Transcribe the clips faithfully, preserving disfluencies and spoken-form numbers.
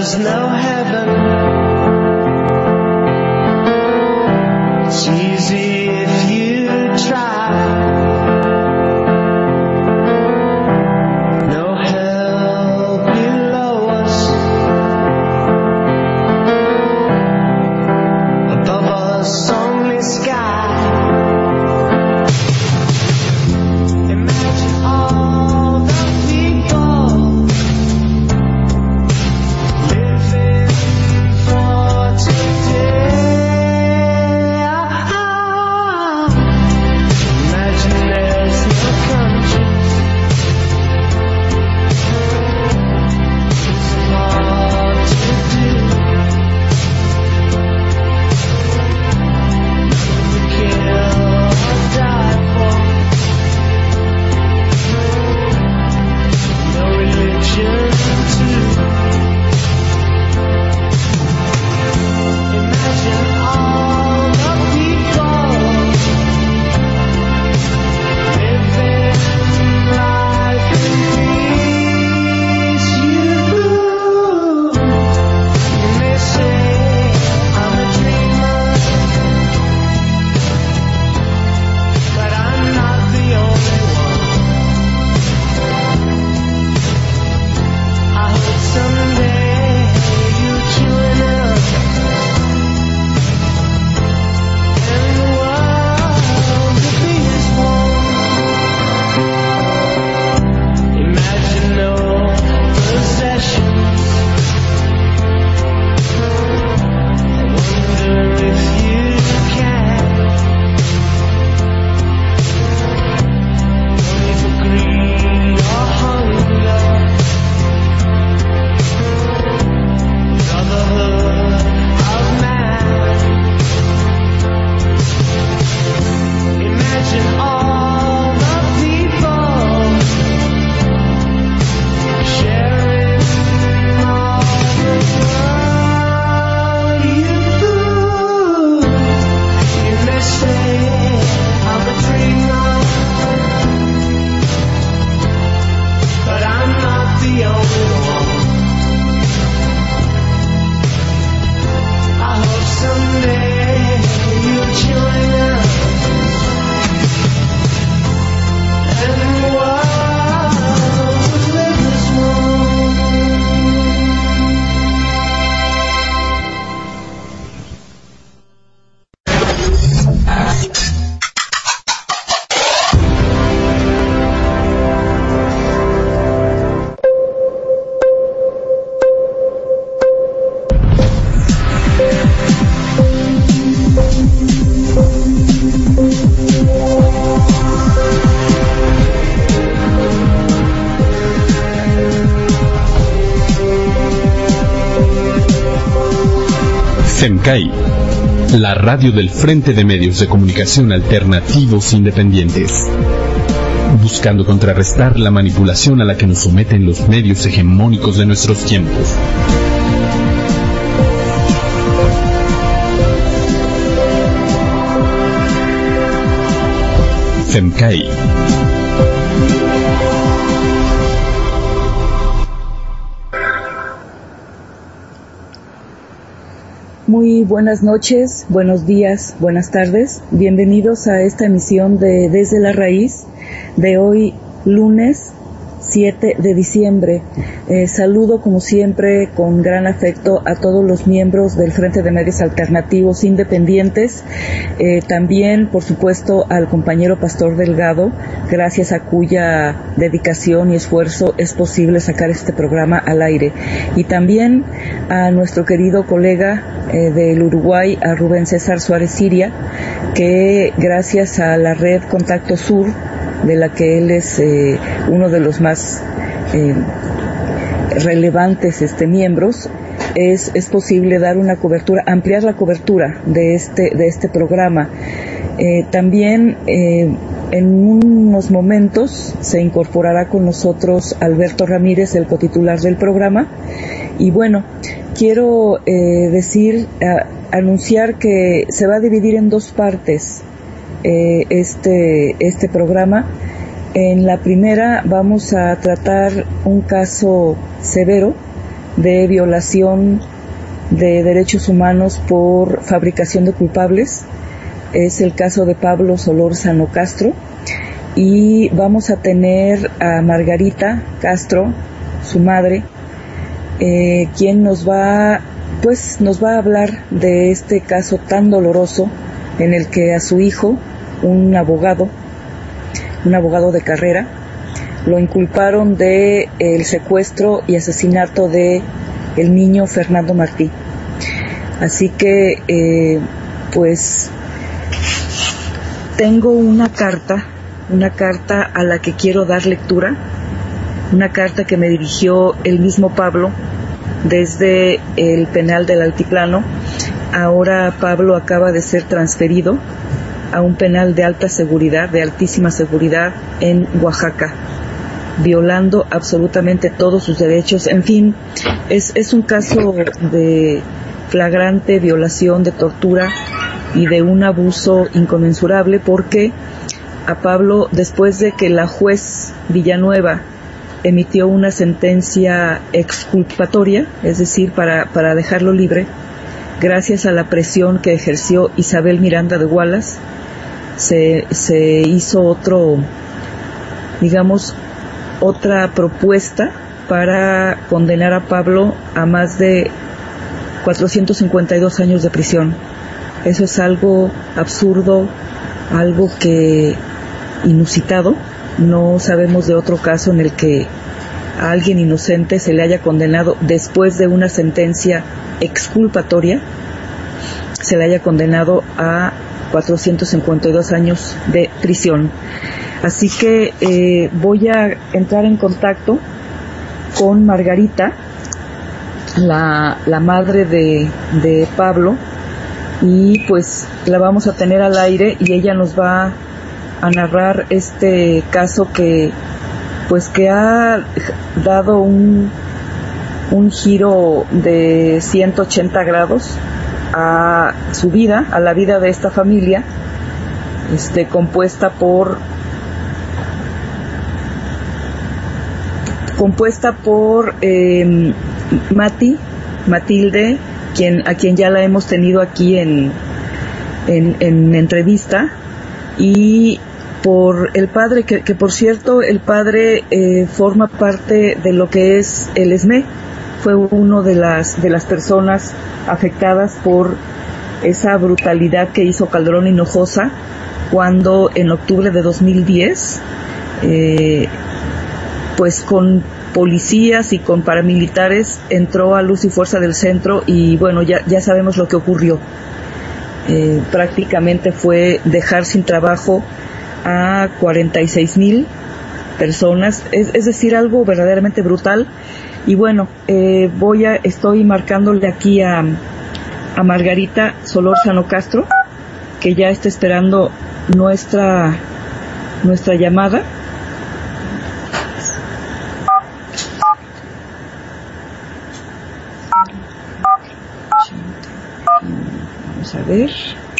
there's no heaven. It's easy if you try. No hell below us. Above us only sky. Imagine all the people living for today. Imagine there's no countries. It's hard to do. Kill or die for. No religion too. Imagine all the people living life in peace. You, you may say I'm a dreamer, but I'm not the only one. I hope someday you join us, and the world will be as one. Imagine no possessions. I wonder if you can. No need for greed or hunger. Brotherhood of man. Imagine all the people sharing all the world. You, you may say I'm a dreamer, but I'm not the only one. I hope someday you'll join us, and the world will live as one. FEMCAI, la radio del Frente de Medios de Comunicación Alternativos Independientes, buscando contrarrestar la manipulación a la que nos someten los medios hegemónicos de nuestros tiempos. FEMCAI. Muy buenas noches, buenos días, buenas tardes. Bienvenidos a esta emisión de Desde la Raíz de hoy, lunes siete de diciembre. Eh, saludo como siempre con gran afecto a todos los miembros del Frente de Medios Alternativos Independientes, eh, también por supuesto al compañero Pastor Delgado, gracias a cuya dedicación y esfuerzo es posible sacar este programa al aire, y también a nuestro querido colega eh, del Uruguay, a Rubén César Suárez Siria, que gracias a la red Contacto Sur, de la que él es eh, uno de los más eh, relevantes este, miembros, es, es posible dar una cobertura, ampliar la cobertura de este, de este programa. Eh, también eh, en unos momentos se incorporará con nosotros Alberto Ramírez, el cotitular del programa. Y bueno, quiero eh, decir, a, anunciar que se va a dividir en dos partes Eh, este, este programa. En la primera vamos a tratar un caso severo de violación de derechos humanos por fabricación de culpables. Es el caso de Pablo Solórzano Castro, y vamos a tener a Margarita Castro, su madre, eh, quien nos va, pues, nos va a hablar de este caso tan doloroso en el que a su hijo, un abogado, un abogado de carrera, lo inculparon de el secuestro y asesinato de el niño Fernando Martí. Así que, eh, pues, tengo una carta, una carta a la que quiero dar lectura, una carta que me dirigió el mismo Pablo desde el penal del Altiplano. Ahora Pablo acaba de ser transferido a un penal de alta seguridad, de altísima seguridad en Oaxaca, violando absolutamente todos sus derechos. En fin, es, es un caso de flagrante violación, de tortura y de un abuso inconmensurable, porque a Pablo, después de que la juez Villanueva emitió una sentencia exculpatoria, es decir, para, para dejarlo libre, gracias a la presión que ejerció Isabel Miranda de Wallace, se, se hizo otro, digamos, otra propuesta para condenar a Pablo a más de cuatrocientos cincuenta y dos años de prisión. Eso es algo absurdo, algo que inusitado. No sabemos de otro caso en el que a alguien inocente se le haya condenado después de una sentencia exculpatoria, se le haya condenado a cuatrocientos cincuenta y dos años de prisión. Así que eh, voy a entrar en contacto con Margarita, la, la madre de, de Pablo, y pues la vamos a tener al aire y ella nos va a narrar este caso que pues que ha dado un, un giro de ciento ochenta grados a su vida, a la vida de esta familia, este, compuesta por compuesta por eh, Mati, Matilde, quien, a quien ya la hemos tenido aquí en, en, en entrevista, y por el padre, que, que por cierto, el padre eh, forma parte de lo que es el ESME, fue uno de las, de las personas afectadas por esa brutalidad que hizo Calderón Hinojosa cuando en octubre de dos mil diez, eh, pues con policías y con paramilitares entró a Luz y Fuerza del Centro, y bueno, ya, ya sabemos lo que ocurrió. Eh, prácticamente fue dejar sin trabajo a cuarenta y seis mil personas, es, es decir, algo verdaderamente brutal. Y bueno, eh, voy a, estoy marcándole aquí a, a Margarita Solórzano Castro, que ya está esperando nuestra, nuestra llamada. Vamos a ver.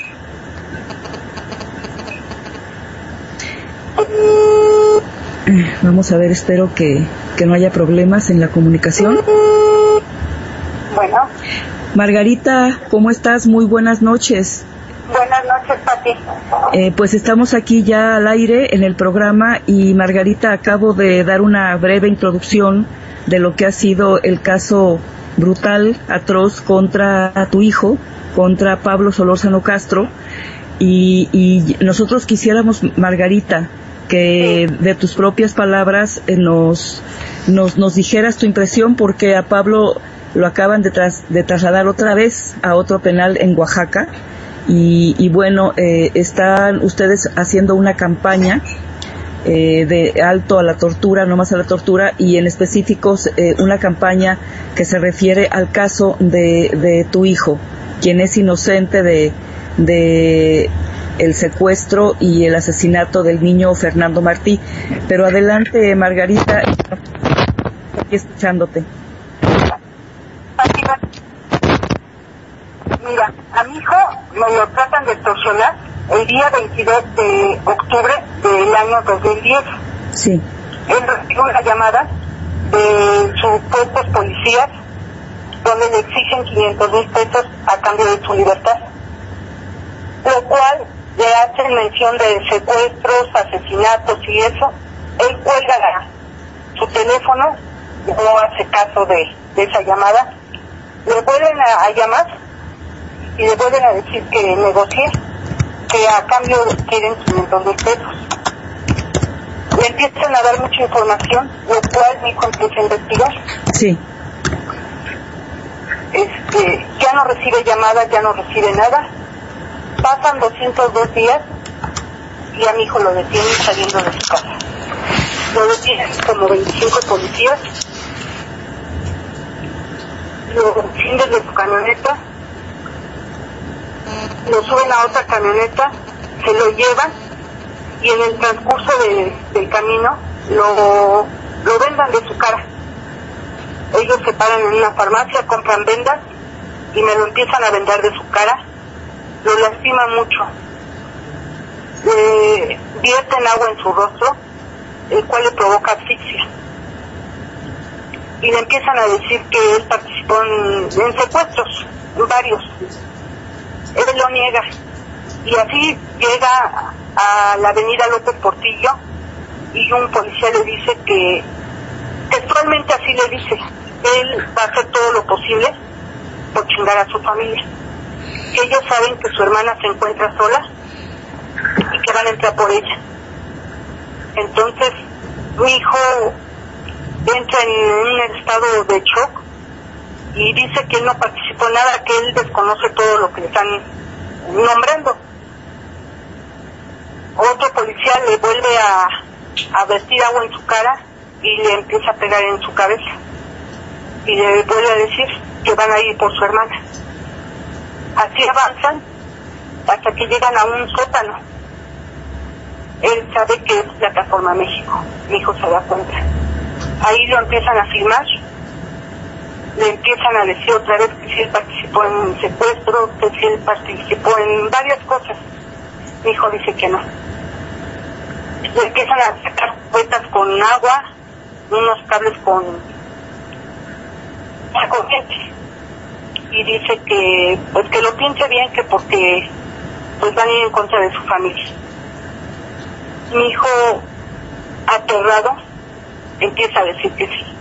Vamos a ver, espero que, que no haya problemas en la comunicación. Bueno. Margarita, ¿cómo estás? Muy buenas noches. Buenas noches, Pati. Eh, pues estamos aquí ya al aire en el programa, y Margarita, acabo de dar una breve introducción de lo que ha sido el caso brutal, atroz contra tu hijo, contra Pablo Solórzano Castro, y, y nosotros quisiéramos, Margarita, que de tus propias palabras eh, nos, nos nos dijeras tu impresión, porque a Pablo lo acaban de, tras, de trasladar otra vez a otro penal en Oaxaca, y, y bueno, eh, están ustedes haciendo una campaña eh, de alto a la tortura, no más a la tortura, y en específico eh, una campaña que se refiere al caso de, de tu hijo, quien es inocente de, de el secuestro y el asesinato del niño Fernando Martí. Pero adelante, Margarita, aquí escuchándote. Mira, a mi hijo me lo tratan de extorsionar el día veintidós de octubre del año dos mil diez. Sí. Él recibió una llamada de supuestos policías donde le exigen quinientos mil pesos a cambio de su libertad, lo cual le hacen mención de secuestros, asesinatos y eso. Él cuelga la, su teléfono, no hace caso de, de esa llamada, le vuelven a, a llamar y le vuelven a decir que negocie, que a cambio quieren quinientos mil pesos. Le empiezan a dar mucha información, lo cual mi hijo empieza a investigar. Sí. Este, ya no recibe llamadas, ya no recibe nada. Pasan doscientos dos días y a mi hijo lo detienen saliendo de su casa. Lo detienen como veinticinco policías, lo encienden de su camioneta, lo suben a otra camioneta, se lo llevan y en el transcurso de, del camino lo, lo vendan de su cara. Ellos se paran en una farmacia, compran vendas y me lo empiezan a vendar de su cara. Lo lastiman mucho. Le vierten agua en su rostro, el cual le provoca asfixia. Y le empiezan a decir que él participó en, en secuestros, en varios. Él lo niega. Y así llega a la avenida López Portillo y un policía le dice que, textualmente así le dice, él va a hacer todo lo posible por chingar a su familia. Que ellos saben que su hermana se encuentra sola y que van a entrar por ella. Entonces, mi hijo entra en un estado de shock y dice que él no participó en nada, que él desconoce todo lo que le están nombrando. Otro policía le vuelve a, a vertir agua en su cara y le empieza a pegar en su cabeza. Y le vuelve a decir que van a ir por su hermana. Así avanzan hasta que llegan a un sótano. Él sabe que es Plataforma México. Mi hijo se da cuenta. Ahí lo empiezan a filmar. Le empiezan a decir otra vez que si él participó en secuestros, que si él participó en varias cosas. Mi hijo dice que no. Le empiezan a sacar cubetas con agua, unos cables con la corriente. Y dice que pues que lo piense bien, que porque pues van a ir en contra de su familia. Mi hijo, aterrado, empieza a decir que sí.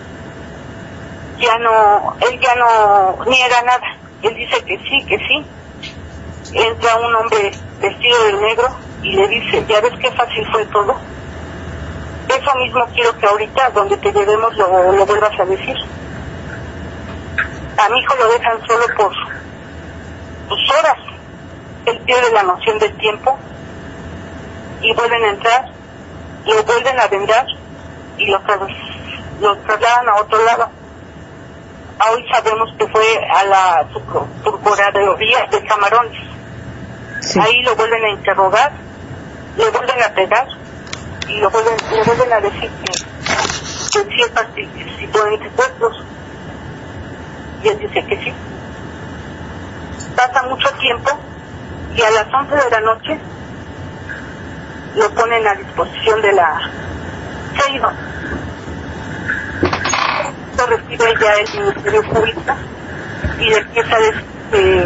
Ya no, él ya no niega nada. Él dice que sí, que sí. Entra un hombre vestido de negro y le dice, ya ves qué fácil fue todo. Eso mismo quiero que ahorita, donde te llevemos, lo, lo vuelvas a decir. A mi hijo lo dejan solo por sus horas. Él pierde la noción del tiempo y vuelven a entrar, lo vuelven a vendar y lo, lo trasladan a otro lado. Hoy sabemos que fue a la Procuraduría de Camarones. Sí. Ahí lo vuelven a interrogar, le vuelven a pegar y lo vuelven, le vuelven a decir que, que sí participó en secuestros. Y él dice que sí. Pasa mucho tiempo y a las once de la noche lo ponen a disposición de la Seiba. Lo recibe ya el Ministerio Público y le empieza a decir que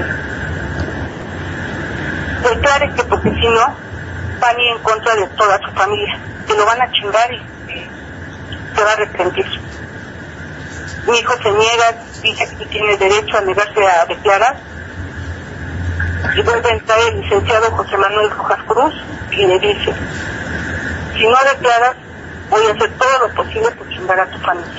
declare que porque si no van a ir en contra de toda su familia, que lo van a chingar y que se va a arrepentir. Mi hijo se niega, dice que tiene derecho a negarse a declarar y vuelve a entrar el licenciado José Manuel Rojas Cruz y le dice, si no declaras voy a hacer todo lo posible por chingar a tu familia.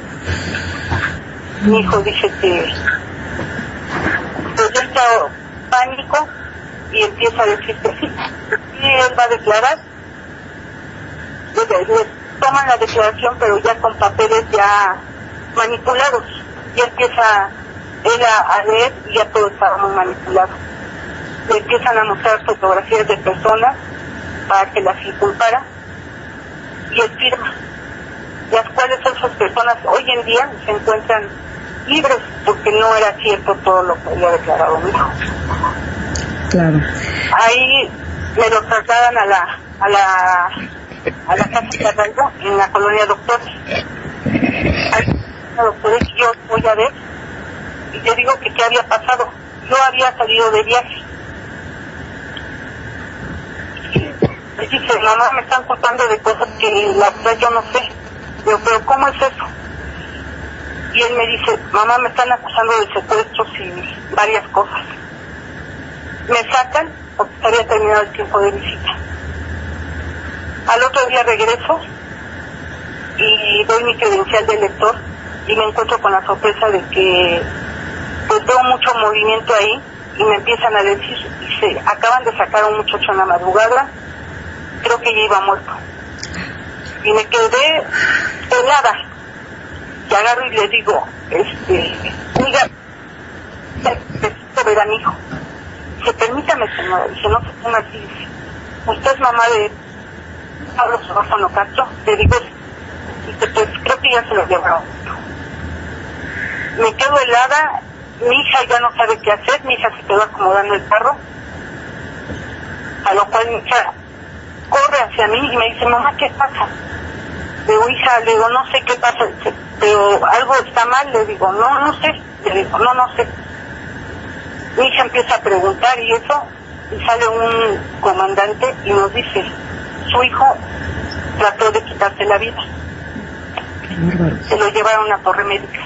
Mi hijo dice que pues entra pánico y empieza a decir que sí, que sí él va a declarar. Le, le toman la declaración pero ya con papeles ya manipulados. Ya empieza él a, a leer y ya todo estaba muy manipulado. Le empiezan a mostrar fotografías de personas para que las inculpara y él firma, las cuales esas personas hoy en día se encuentran libres porque no era cierto todo lo que había declarado mi hijo. Claro. Ahí me lo trasladan a la a la a la casa de Arraigo en la colonia Doctores. Ahí, doctores, yo voy a ver y le digo que qué había pasado. Yo había salido de viaje. Le dije, mamá, me están culpando de cosas que la verdad yo no sé. Digo, pero ¿cómo es eso? Y él me dice, mamá, me están acusando de secuestros y varias cosas. Me sacan porque se había terminado el tiempo de visita. Al otro día regreso y doy mi credencial de lector y me encuentro con la sorpresa de que pues veo mucho movimiento ahí y me empiezan a decir, dice, acaban de sacar a un muchacho en la madrugada, creo que ya iba muerto. Y me quedé helada. Y agarro y le digo, este, oiga, necesito ver a mi hijo. Dice, permítame, señora. Dice, no se ponga así. Dice, ¿usted es mamá de Pablo Solórzano Castro? Le digo, dice, pues creo que ya se lo llevaron. Me quedo helada, mi hija ya no sabe qué hacer, mi hija se quedó acomodando el carro, a lo cual mi hija corre hacia mí y me dice, mamá, ¿qué pasa? Le digo, hija, le digo, no sé qué pasa, dice, pero algo está mal, le digo, no, no sé, le digo, no, no sé. Mi hija empieza a preguntar y eso, y sale un comandante y nos dice, su hijo trató de quitarse la vida. Se lo llevaron a Torre Médica.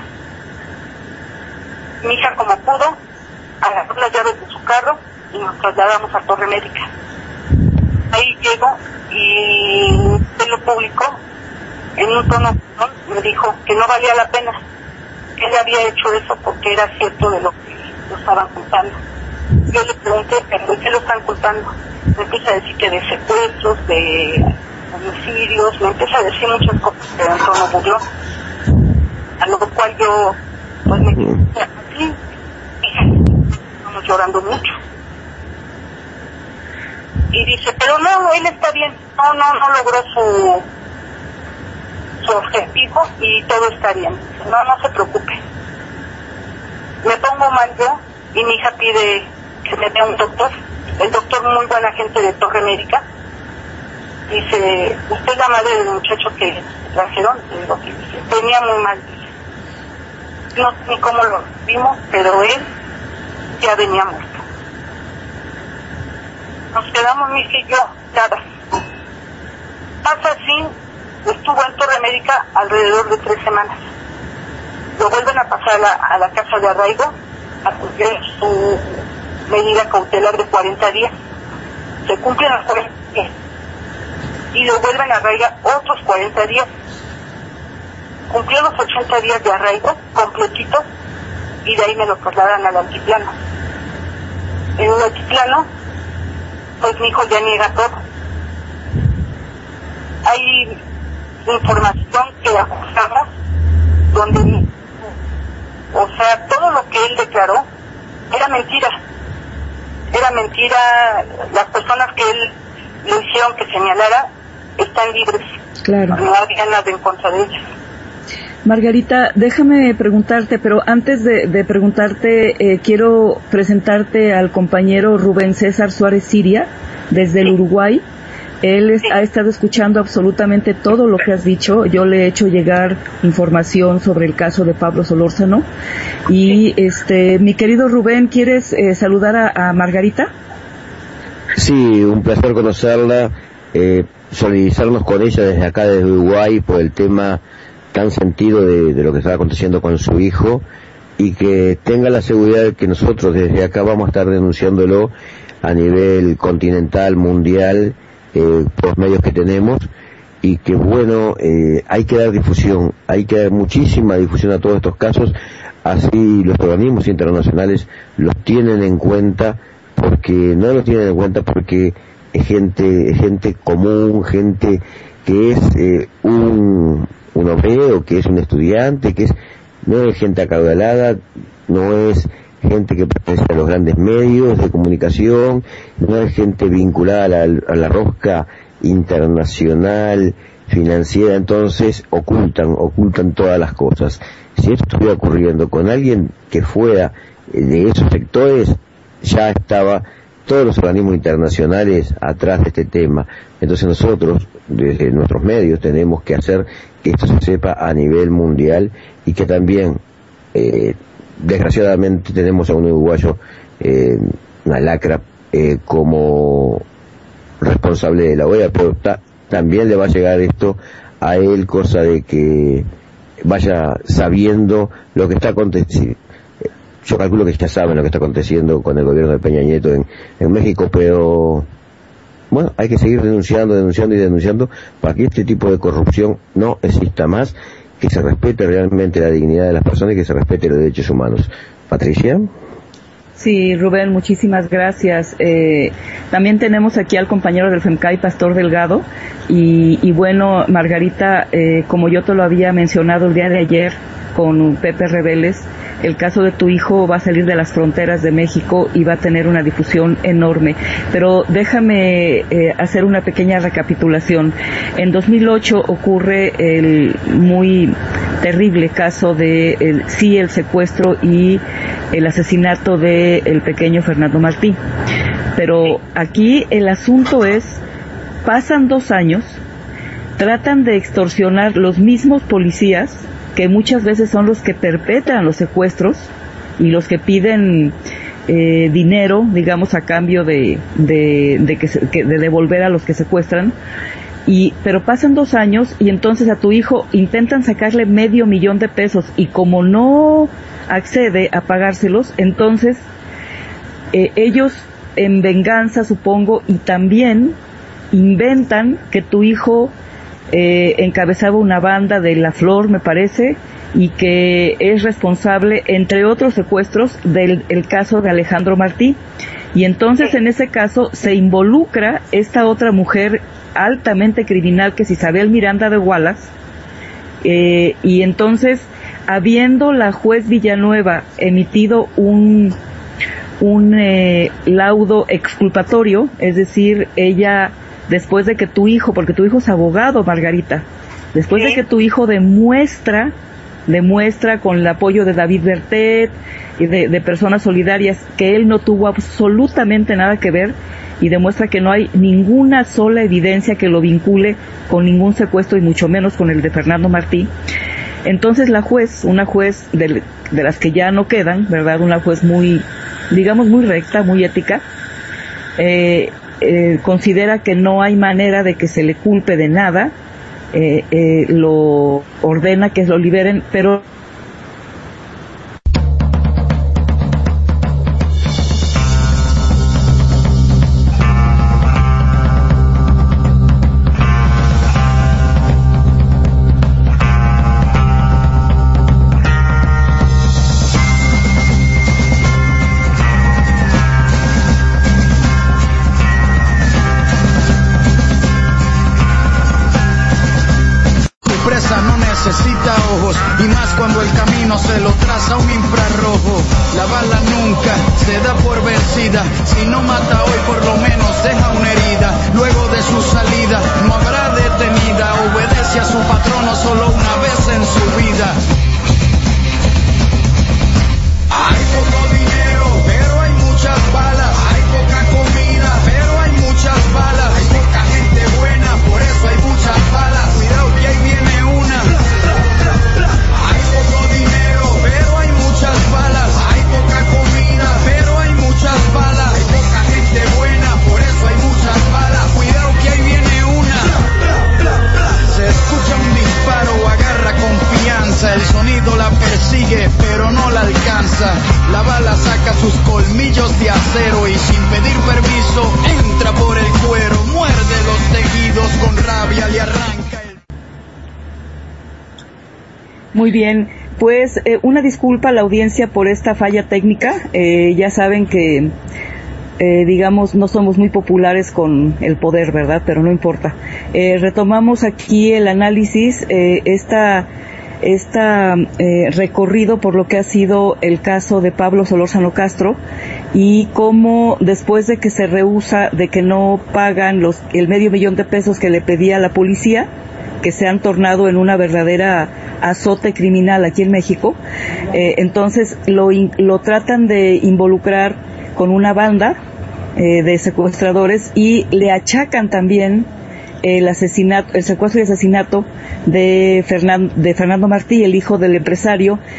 Mi hija, como pudo, agarró las llaves de su carro y nos trasladamos a Torre Médica. Ahí llego y se lo publicó en un tono, me dijo que no valía la pena, que él había hecho eso porque era cierto de lo que lo estaban culpando. Yo le pregunté, ¿pero de qué lo están culpando? Me empieza a decir que de secuestros, de homicidios, me empieza a decir muchas cosas, pero en tono burlón. A lo cual yo, pues me quedé así, estamos llorando mucho. Y dice, pero no, él está bien, no, no, no logró su, su objetivo y todo está bien. Dice, no, no se preocupe. Me pongo mal yo y mi hija pide que me vea un doctor. El doctor, muy buena gente de Torre Médica, dice, ¿usted es la madre del muchacho que trajeron? Le digo, sí, dice, venía muy mal, dice. No sé ni cómo lo vimos, pero él ya venía muerto. Nos quedamos mi hija y yo, nada. Pasa así, estuvo en Torre Médica alrededor de tres semanas. Lo vuelven a pasar a la, a la casa de arraigo, a cumplir su medida cautelar de cuarenta días. Se cumplen los cuarenta días. Y lo vuelven a arraigar otros cuarenta días. Cumplió los ochenta días de arraigo, completitos, y de ahí me lo trasladan al altiplano. En el altiplano, pues mi hijo ya niega todo. Hay información que ajustamos donde, o sea, todo lo que él declaró era mentira. Era mentira. Las personas que él le hicieron que señalara están libres. Claro. No había nada en contra de ellas. Margarita, déjame preguntarte, pero antes de, de preguntarte, eh, quiero presentarte al compañero Rubén César Suárez Siria, desde el Uruguay. Él es, ha estado escuchando absolutamente todo lo que has dicho. Yo le he hecho llegar información sobre el caso de Pablo Solórzano. Y, este, mi querido Rubén, ¿quieres eh, saludar a, a Margarita? Sí, un placer conocerla, eh, solidarizarnos con ella desde acá, desde Uruguay, por el tema tan sentido de, de lo que está aconteciendo con su hijo, y que tenga la seguridad de que nosotros desde acá vamos a estar denunciándolo a nivel continental, mundial, eh, por los medios que tenemos, y que bueno, eh, hay que dar difusión, hay que dar muchísima difusión a todos estos casos, así los organismos internacionales los tienen en cuenta, porque no los tienen en cuenta porque es gente, es gente común, gente que es eh, un un obrero, que es un estudiante, que es no es gente acaudalada, no es gente que pertenece a los grandes medios de comunicación, no es gente vinculada a la, a la rosca internacional, financiera. Entonces ocultan, ocultan todas las cosas. Si esto estuviera ocurriendo con alguien que fuera de esos sectores, ya estaba todos los organismos internacionales atrás de este tema. Entonces nosotros, desde nuestros medios, tenemos que hacer que esto se sepa a nivel mundial, y que también eh, desgraciadamente tenemos a un uruguayo, eh, una lacra, eh, como responsable de la O E A, pero ta, también le va a llegar esto a él, cosa de que vaya sabiendo lo que está aconteciendo. Yo calculo que ya saben lo que está aconteciendo con el gobierno de Peña Nieto en, en México, pero bueno, hay que seguir denunciando, denunciando y denunciando para que este tipo de corrupción no exista más, que se respete realmente la dignidad de las personas y que se respete los derechos humanos. Patricia. Sí, Rubén, muchísimas gracias. Eh, también tenemos aquí al compañero del FEMCAI, Pastor Delgado, y, y bueno, Margarita, eh, como yo te lo había mencionado el día de ayer con Pepe Rebeles, el caso de tu hijo va a salir de las fronteras de México y va a tener una difusión enorme. Pero déjame eh, hacer una pequeña recapitulación. En dos mil ocho ocurre el muy terrible caso de el, sí el secuestro y el asesinato de el pequeño Fernando Martí. Pero aquí el asunto es, pasan dos años, tratan de extorsionar los mismos policías, que muchas veces son los que perpetran los secuestros y los que piden eh, dinero, digamos, a cambio de de, de, que, se, que de devolver a los que secuestran. Y pero pasan dos años y entonces a tu hijo intentan sacarle medio millón de pesos y como no accede a pagárselos, entonces eh, ellos en venganza, supongo, y también inventan que tu hijo Eh, encabezaba una banda de La Flor, me parece, y que es responsable, entre otros secuestros, del el caso de Alejandro Martí. Y entonces en ese caso se involucra esta otra mujer altamente criminal, que es Isabel Miranda de Wallace, eh, y entonces, habiendo la juez Villanueva emitido un, un eh, laudo exculpatorio, es decir, ella... después de que tu hijo, porque tu hijo es abogado, Margarita, después ¿Sí? de que tu hijo demuestra, demuestra con el apoyo de David Bertet y de, de personas solidarias que él no tuvo absolutamente nada que ver y demuestra que no hay ninguna sola evidencia que lo vincule con ningún secuestro y mucho menos con el de Fernando Martí. Entonces la juez, una juez de, de las que ya no quedan, ¿verdad? Una juez muy, digamos, muy recta, muy ética, eh, Eh, considera que no hay manera de que se le culpe de nada, eh, eh, lo ordena que lo liberen, pero necesita ojos, y más cuando el camino se lo traza un infrarrojo. La bala nunca se da por vencida, si no mata hoy por lo menos deja una herida. Luego de su salida no habrá detenida, obedece a su patrono solo una vez en su vida. Hay poco dinero, pero hay muchas balas. Hay poca comida, pero hay muchas balas. Hay poca gente buena, por eso hay muchas balas. Cuidado que ahí viene una. Hay poco dinero, pero hay muchas balas. Hay poca comida, pero hay muchas balas. Hay poca gente buena, por eso hay muchas balas. Cuidado que ahí viene una. Se escucha un disparo, agarra confianza. El sonido la persigue, pero no la alcanza. La bala saca sus colmillos de acero y sin pedir permiso entra por el cuero. Muerde los tejidos, con rabia le arranca el... Muy bien, pues eh, una disculpa a la audiencia por esta falla técnica. Eh, ya saben que, eh, digamos, no somos muy populares con el poder, ¿verdad? Pero no importa. Eh, retomamos aquí el análisis, eh, esta, esta eh, recorrido por lo que ha sido el caso de Pablo Solórzano Castro y cómo después de que se rehúsa, de que no pagan los el medio millón de pesos que le pedía la policía, que se han tornado en una verdadera azote criminal aquí en México, eh, entonces lo, lo tratan de involucrar con una banda eh, de secuestradores y le achacan también el asesinato, el secuestro y asesinato de Fernando, de Fernando Martí, el hijo del empresario,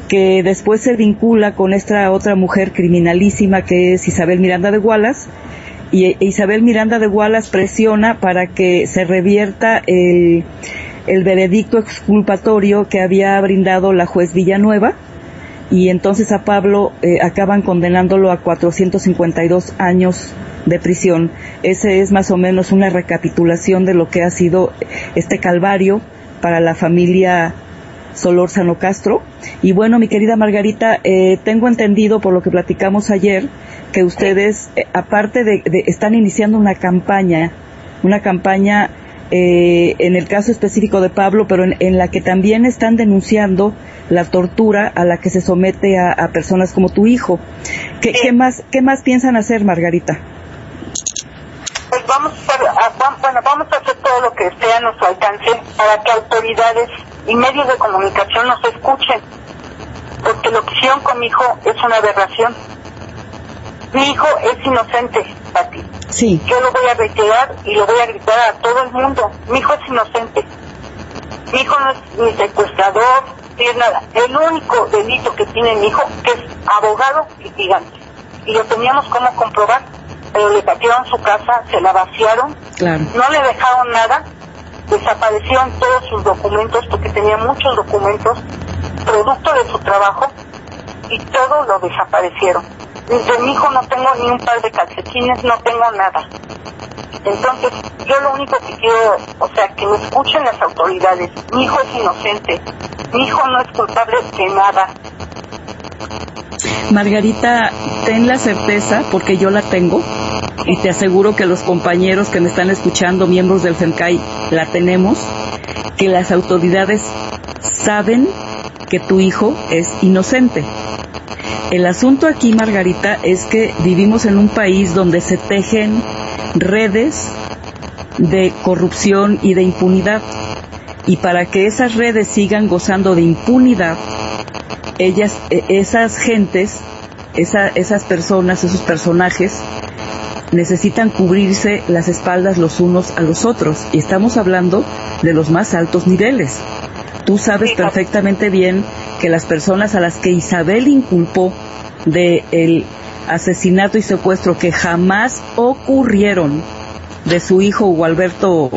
que después se vincula con esta otra mujer criminalísima que es Isabel Miranda de Wallace, y Isabel Miranda de Wallace presiona para que se revierta el, el veredicto exculpatorio que había brindado la juez Villanueva, y entonces a Pablo eh, acaban condenándolo a cuatrocientos cincuenta y dos años de prisión. Ese es más o menos una recapitulación de lo que ha sido este calvario para la familia Solórzano Castro. Y bueno, mi querida Margarita, eh, tengo entendido por lo que platicamos ayer que ustedes, eh, aparte de, de, están iniciando una campaña, una campaña eh, en el caso específico de Pablo, pero en, en la que también están denunciando la tortura a la que se somete a, a personas como tu hijo. ¿Qué, ¿qué más, qué más piensan hacer, Margarita? Pues vamos a, hacer, a, bueno, vamos a hacer todo lo que esté a nuestro alcance para que autoridades y medios de comunicación nos escuchen, porque lo que hicieron con mi hijo es una aberración. Mi hijo es inocente, Pati. Sí. Yo lo voy a reiterar y lo voy a gritar a todo el mundo. Mi hijo es inocente. Mi hijo no es ni secuestrador, ni es nada. El único delito que tiene mi hijo es abogado litigante. Y lo teníamos como comprobar. Pero le patearon su casa, se la vaciaron, claro. No le dejaron nada, desaparecieron todos sus documentos, porque tenía muchos documentos, producto de su trabajo, y todo lo desaparecieron. De mi hijo no tengo ni un par de calcetines, no tengo nada. Entonces, yo lo único que quiero, o sea, que me escuchen las autoridades. Mi hijo es inocente, mi hijo no es culpable de nada. Margarita, ten la certeza, porque yo la tengo, y te aseguro que los compañeros que me están escuchando, miembros del FEMCAI, la tenemos, que las autoridades saben que tu hijo es inocente. El asunto aquí, Margarita, es que vivimos en un país donde se tejen redes de corrupción y de impunidad, y para que esas redes sigan gozando de impunidad, ellas, esas gentes, esa, esas personas, esos personajes, necesitan cubrirse las espaldas los unos a los otros, y estamos hablando de los más altos niveles. Tú sabes perfectamente bien que las personas a las que Isabel inculpó de el asesinato y secuestro que jamás ocurrieron de su hijo Hugo Alberto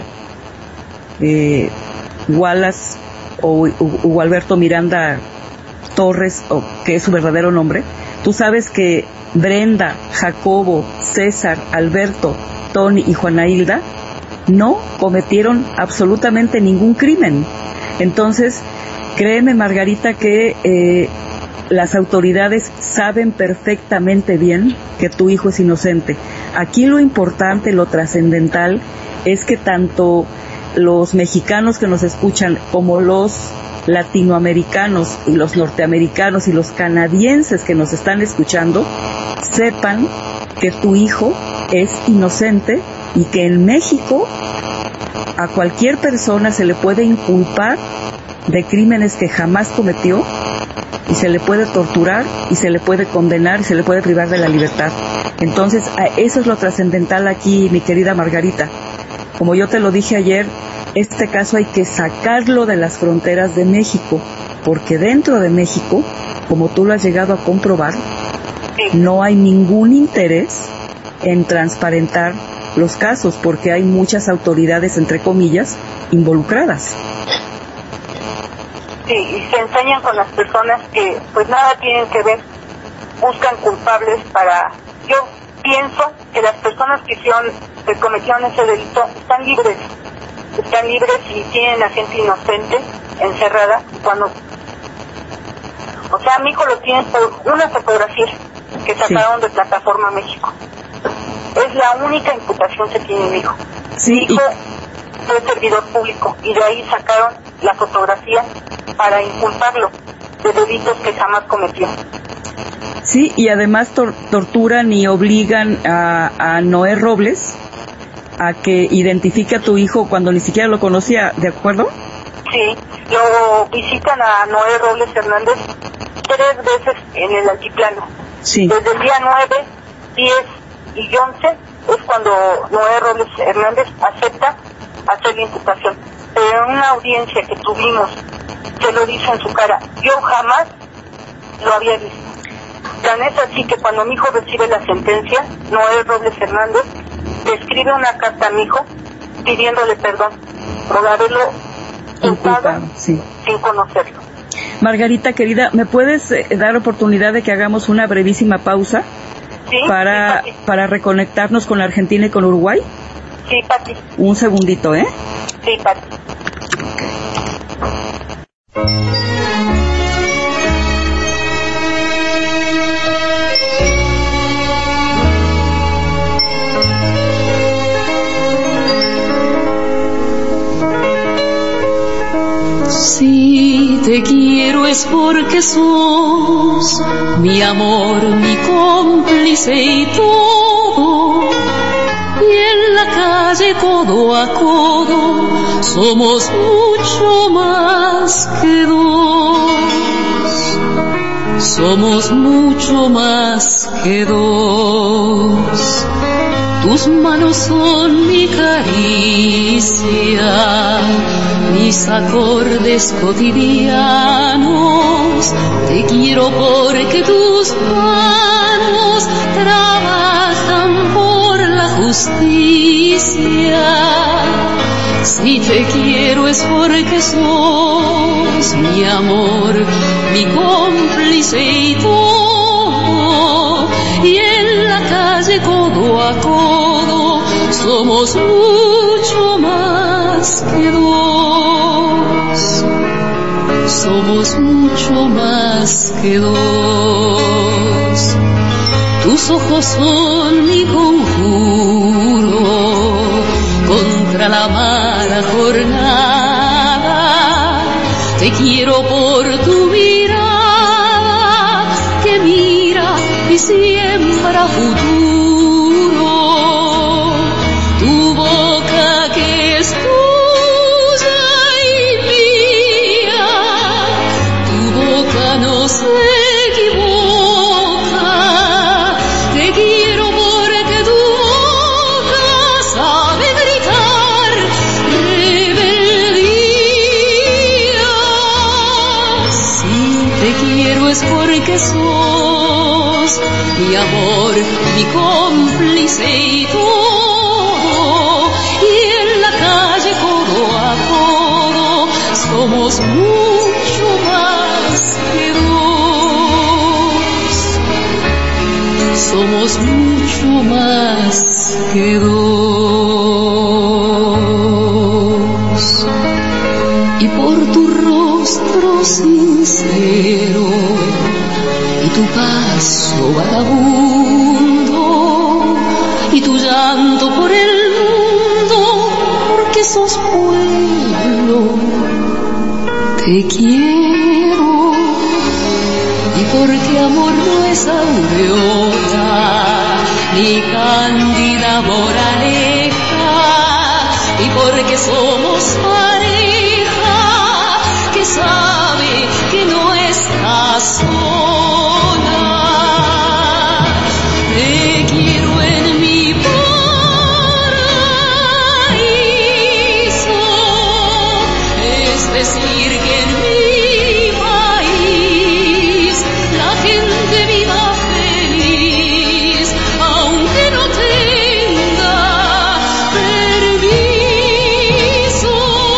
eh, Wallace o Hugo Alberto Miranda Torres, o que es su verdadero nombre, tú sabes que Brenda, Jacobo, César, Alberto, Tony y Juana Hilda no cometieron absolutamente ningún crimen. Entonces, créeme, Margarita, que eh, las autoridades saben perfectamente bien que tu hijo es inocente. Aquí lo importante, lo trascendental, es que tanto los mexicanos que nos escuchan como los latinoamericanos y los norteamericanos y los canadienses que nos están escuchando sepan que tu hijo es inocente, y que en México a cualquier persona se le puede inculpar de crímenes que jamás cometió, y se le puede torturar, y se le puede condenar, y se le puede privar de la libertad. Entonces, eso es lo trascendental aquí, mi querida Margarita. Como yo te lo dije ayer, este caso hay que sacarlo de las fronteras de México, porque dentro de México, como tú lo has llegado a comprobar, no hay ningún interés en transparentar los casos, porque hay muchas autoridades, entre comillas, involucradas. Sí, y se enseñan con las personas que pues nada tienen que ver, buscan culpables para... Yo pienso que las personas que hicieron, que cometieron ese delito están libres, están libres y tienen a gente inocente encerrada cuando... O sea, a mi hijo lo tienen por una fotografía que sacaron sí. de Plataforma México. Es la única imputación que tiene mi hijo. Sí, mi hijo y... fue servidor público, y de ahí sacaron la fotografía para inculparlo de delitos que jamás cometió. Sí, y además tor- torturan y obligan a, a Noé Robles a que identifique a tu hijo cuando ni siquiera lo conocía, ¿de acuerdo? Sí, lo visitan a Noé Robles Hernández tres veces en el altiplano. Sí. Desde el día nueve, diez y once es cuando Noé Robles Hernández acepta hacer la imputación. Pero en una audiencia que tuvimos, se lo dice en su cara: yo jamás lo había visto. Tan es así que cuando mi hijo recibe la sentencia, Noel Robles Hernández le escribe una carta a mi hijo pidiéndole perdón por haberlo culpado sí. sin conocerlo. Margarita, querida, ¿me puedes eh, dar oportunidad de que hagamos una brevísima pausa ¿Sí? para, sí, para reconectarnos con la Argentina y con Uruguay? Sí, Pati. Un segundito, ¿eh? Sí, Pati. Si te quiero es porque sos mi amor, mi cómplice y todo. Y en la calle codo a codo somos mucho más que dos. Somos mucho más que dos. Tus manos son mi caricia, mis acordes cotidianos. Te quiero porque tus manos trabajan por la justicia. Si te quiero es porque sos mi amor, mi cómplice y todo. Y en la calle codo a codo somos mucho más que dos. Somos mucho más que dos. Tus ojos son mi conjuro contra la mala jornada. Te quiero por tu mirada que mira y siembra futuro. Tu boca que es tuya y mía, tu boca no se equivoca. Te quiero porque tu boca sabe gritar rebeldía. Si te quiero es porque sos mi amor, mi cómplice y todo. Y en la calle codo a codo somos mucho más que dos. Somos mucho más que dos. Y por tu rostro sincero y tu paso vagabundo y tu llanto por el mundo, porque sos pueblo, te quiero. Y porque amor no es aureola ni cándida moraleja, y porque somos pareja que sabe que no está sola. Te quiero en mi paraíso, es decir que en mi país la gente viva feliz, aunque no tenga permiso.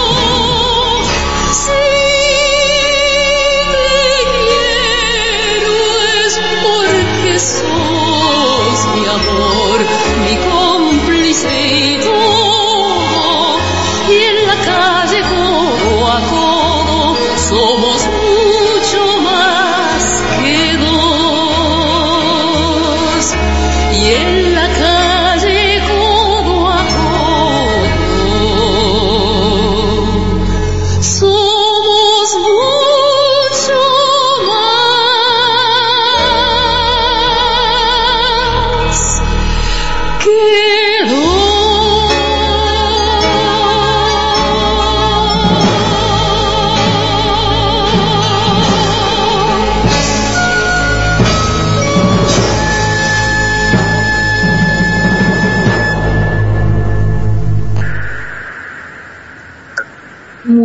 Si te quiero es porque sos mi amor, mi cómplice y todo. Y en la calle codo a codo somos mucho más que dos. Y en la calle codo a codo somos mucho más que dos.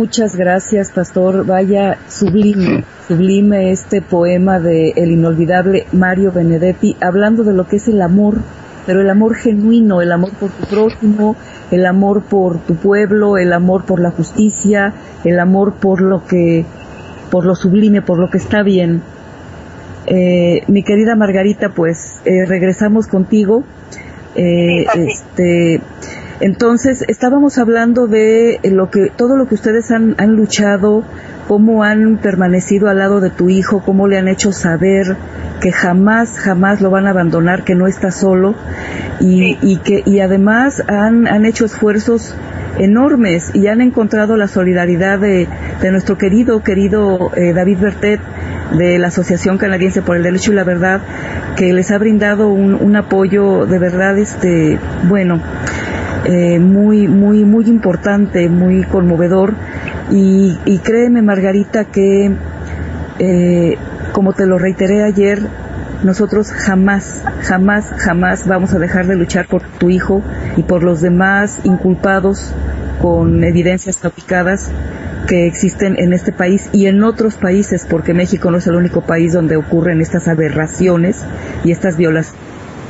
Muchas gracias, pastor. Vaya, sublime, sublime este poema de el inolvidable Mario Benedetti, hablando de lo que es el amor, pero el amor genuino, el amor por tu prójimo, el amor por tu pueblo, el amor por la justicia, el amor por lo que, por lo sublime, por lo que está bien. Eh, mi querida Margarita, pues eh, regresamos contigo. Eh, este, entonces estábamos hablando de lo que, todo lo que ustedes han, han luchado, cómo han permanecido al lado de tu hijo, cómo le han hecho saber que jamás, jamás lo van a abandonar, que no está solo, y, y que, y además han, han hecho esfuerzos enormes y han encontrado la solidaridad de, de nuestro querido, querido eh, David Bertet, de la Asociación Canadiense por el Derecho y la Verdad, que les ha brindado un, un apoyo de verdad, este, bueno, eh, muy, muy, muy importante, muy conmovedor, y, y créeme, Margarita, que eh, como te lo reiteré ayer, nosotros jamás, jamás, jamás vamos a dejar de luchar por tu hijo y por los demás inculpados con evidencias fabricadas que existen en este país y en otros países, porque México no es el único país donde ocurren estas aberraciones y estas violaciones.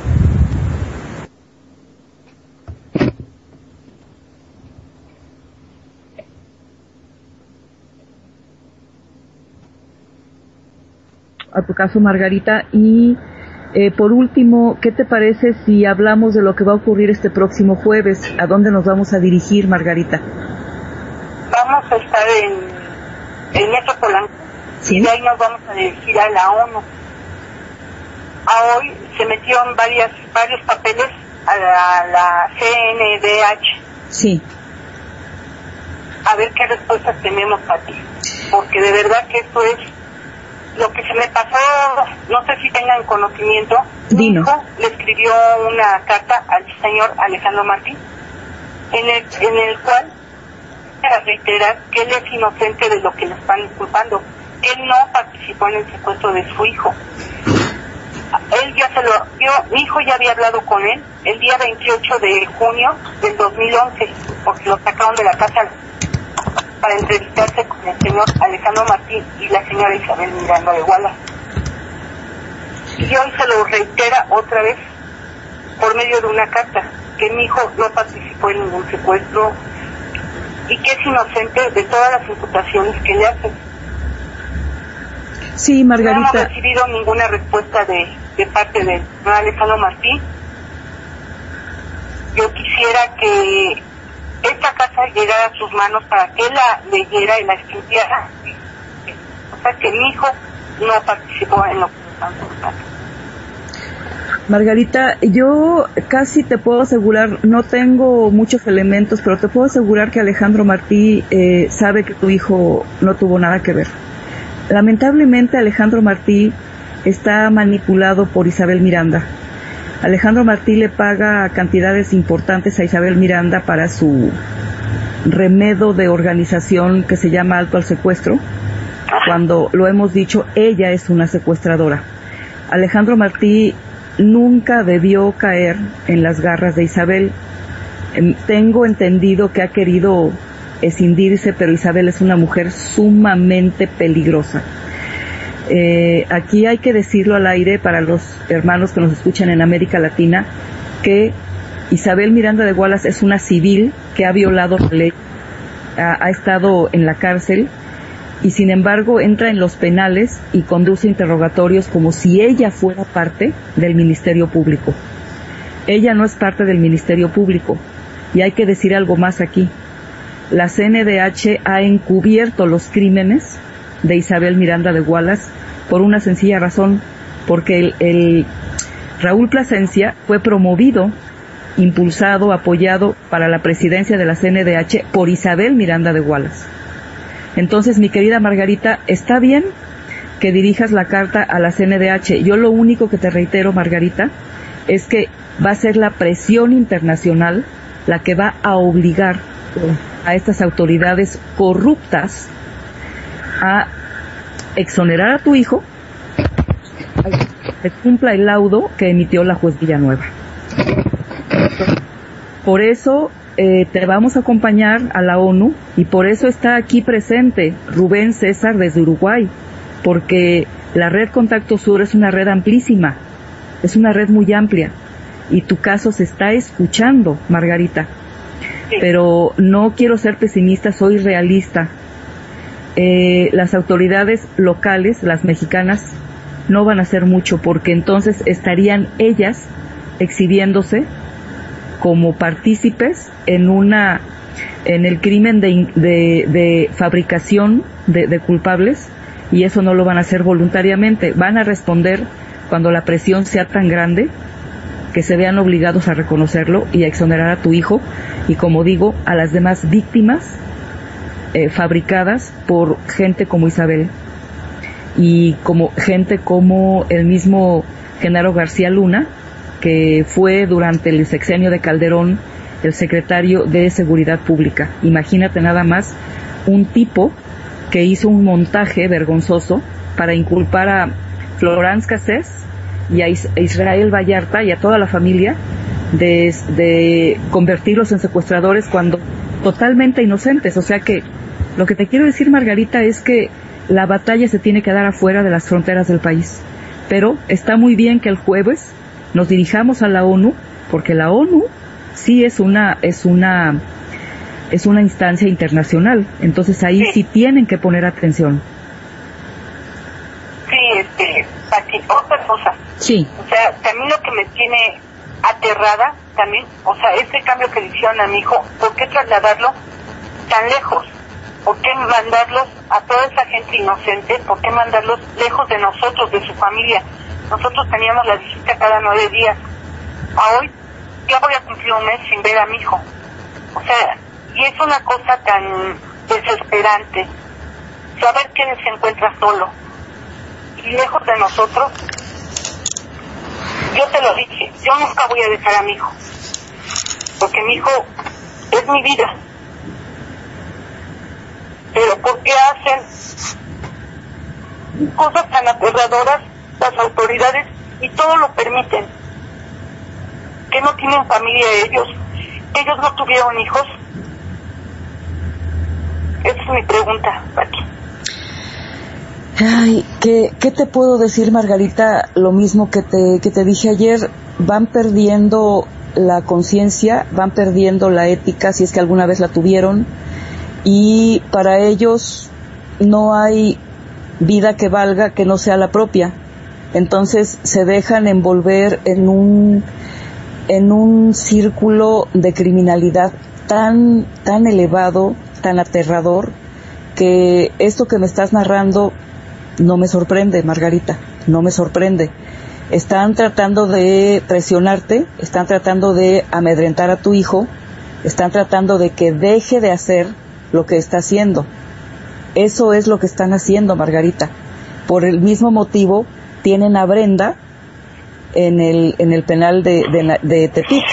A tu caso, Margarita, y eh, por último, ¿qué te parece si hablamos de lo que va a ocurrir este próximo jueves? ¿A dónde nos vamos a dirigir, Margarita? Vamos a estar en el Metro Polanco, ¿sí? Y de ahí nos vamos a dirigir a la ONU. A hoy se metieron varias, varios papeles a la, a la C N D H. Sí. A ver qué respuestas tenemos a ti, porque de verdad que esto es lo que se me pasó. No sé si tengan conocimiento. Mi hijo le escribió una carta al señor Alejandro Martín, en el, en el cual para reiterar que él es inocente de lo que le están inculpando. Él no participó en el secuestro de su hijo. Él ya se lo dio, mi hijo ya había hablado con él el día veintiocho de junio del dos mil once, porque lo sacaron de la casa para entrevistarse con el señor Alejandro Martín y la señora Isabel Miranda de Wallace. Y hoy se lo reitera otra vez por medio de una carta, que mi hijo no participó en ningún secuestro y que es inocente de todas las imputaciones que le hacen. Sí, Margarita. No hemos recibido ninguna respuesta de, de parte del señor Alejandro Martín. Yo quisiera que esta casa llegara a sus manos para que él la leyera y la estudiara. O sea, que mi hijo no participó en lo que están contando. Margarita, yo casi te puedo asegurar, no tengo muchos elementos, pero te puedo asegurar que Alejandro Martí eh, sabe que tu hijo no tuvo nada que ver. Lamentablemente Alejandro Martí está manipulado por Isabel Miranda. Alejandro Martí le paga cantidades importantes a Isabel Miranda para su remedo de organización que se llama Alto al Secuestro, cuando lo hemos dicho, ella es una secuestradora. Alejandro Martí nunca debió caer en las garras de Isabel. Tengo entendido que ha querido escindirse, pero Isabel es una mujer sumamente peligrosa. Eh, aquí hay que decirlo al aire para los hermanos que nos escuchan en América Latina, que Isabel Miranda de Wallace es una civil que ha violado la ley, ha, ha estado en la cárcel y sin embargo entra en los penales y conduce interrogatorios como si ella fuera parte del Ministerio Público. Ella no es parte del Ministerio Público, y hay que decir algo más aquí. La C N D H ha encubierto los crímenes de Isabel Miranda de Wallace por una sencilla razón, porque el, el Raúl Plasencia fue promovido, impulsado, apoyado para la presidencia de la C N D H por Isabel Miranda de Wallace. Entonces, mi querida Margarita, está bien que dirijas la carta a la C N D H. Yo lo único que te reitero, Margarita, es que va a ser la presión internacional la que va a obligar a estas autoridades corruptas a exonerar a tu hijo, que cumpla el laudo que emitió la juez Villanueva. Por eso eh, te vamos a acompañar a la ONU y por eso está aquí presente Rubén César desde Uruguay, porque la red Contacto Sur es una red amplísima, es una red muy amplia y tu caso se está escuchando, Margarita. Sí. Pero no quiero ser pesimista, soy realista. Eh, las autoridades locales, las mexicanas, no van a hacer mucho porque entonces estarían ellas exhibiéndose como partícipes en una en el crimen de, de, de fabricación de, de culpables, y eso no lo van a hacer voluntariamente, van a responder cuando la presión sea tan grande que se vean obligados a reconocerlo y a exonerar a tu hijo y, como digo, a las demás víctimas eh, fabricadas por gente como Isabel y como gente como el mismo Genaro García Luna, que fue durante el sexenio de Calderón el secretario de Seguridad Pública. Imagínate nada más, un tipo que hizo un montaje vergonzoso para inculpar a Florence Cassés y a Israel Vallarta y a toda la familia de, de convertirlos en secuestradores cuando totalmente inocentes. O sea que lo que te quiero decir, Margarita, es que la batalla se tiene que dar afuera de las fronteras del país. Pero está muy bien que el jueves nos dirijamos a la ONU, porque la ONU sí es una es una es una instancia internacional. Entonces ahí sí, sí tienen que poner atención. Sí, este, Pati, otra cosa. Sí. O sea, también lo que me tiene aterrada también, o sea, este cambio que le hicieron a mi hijo, ¿por qué trasladarlo tan lejos? ¿Por qué mandarlos a toda esa gente inocente? ¿Por qué mandarlos lejos de nosotros, de su familia? Nosotros teníamos la visita cada nueve días. A hoy ya voy a cumplir un mes sin ver a mi hijo. O sea, y es una cosa tan desesperante. Saber que él se encuentra solo y lejos de nosotros. Yo te lo dije, yo nunca voy a dejar a mi hijo, porque mi hijo es mi vida. Pero ¿por qué hacen cosas tan aterradoras las autoridades y todo lo permiten? Que no tienen familia ellos, que ellos no tuvieron hijos. Esa es mi pregunta, Pati. Ay, ¿qué, ¿qué te puedo decir, Margarita? Lo mismo que te, que te dije ayer, van perdiendo la conciencia, van perdiendo la ética, si es que alguna vez la tuvieron, y para ellos no hay vida que valga que no sea la propia. Entonces se dejan envolver en un en un círculo de criminalidad tan tan elevado, tan aterrador, que esto que me estás narrando no me sorprende, Margarita, no me sorprende. Están tratando de presionarte, están tratando de amedrentar a tu hijo, están tratando de que deje de hacer lo que está haciendo. Eso es lo que están haciendo, Margarita. Por el mismo motivo tienen a Brenda en el en el penal de, de, de Tepic,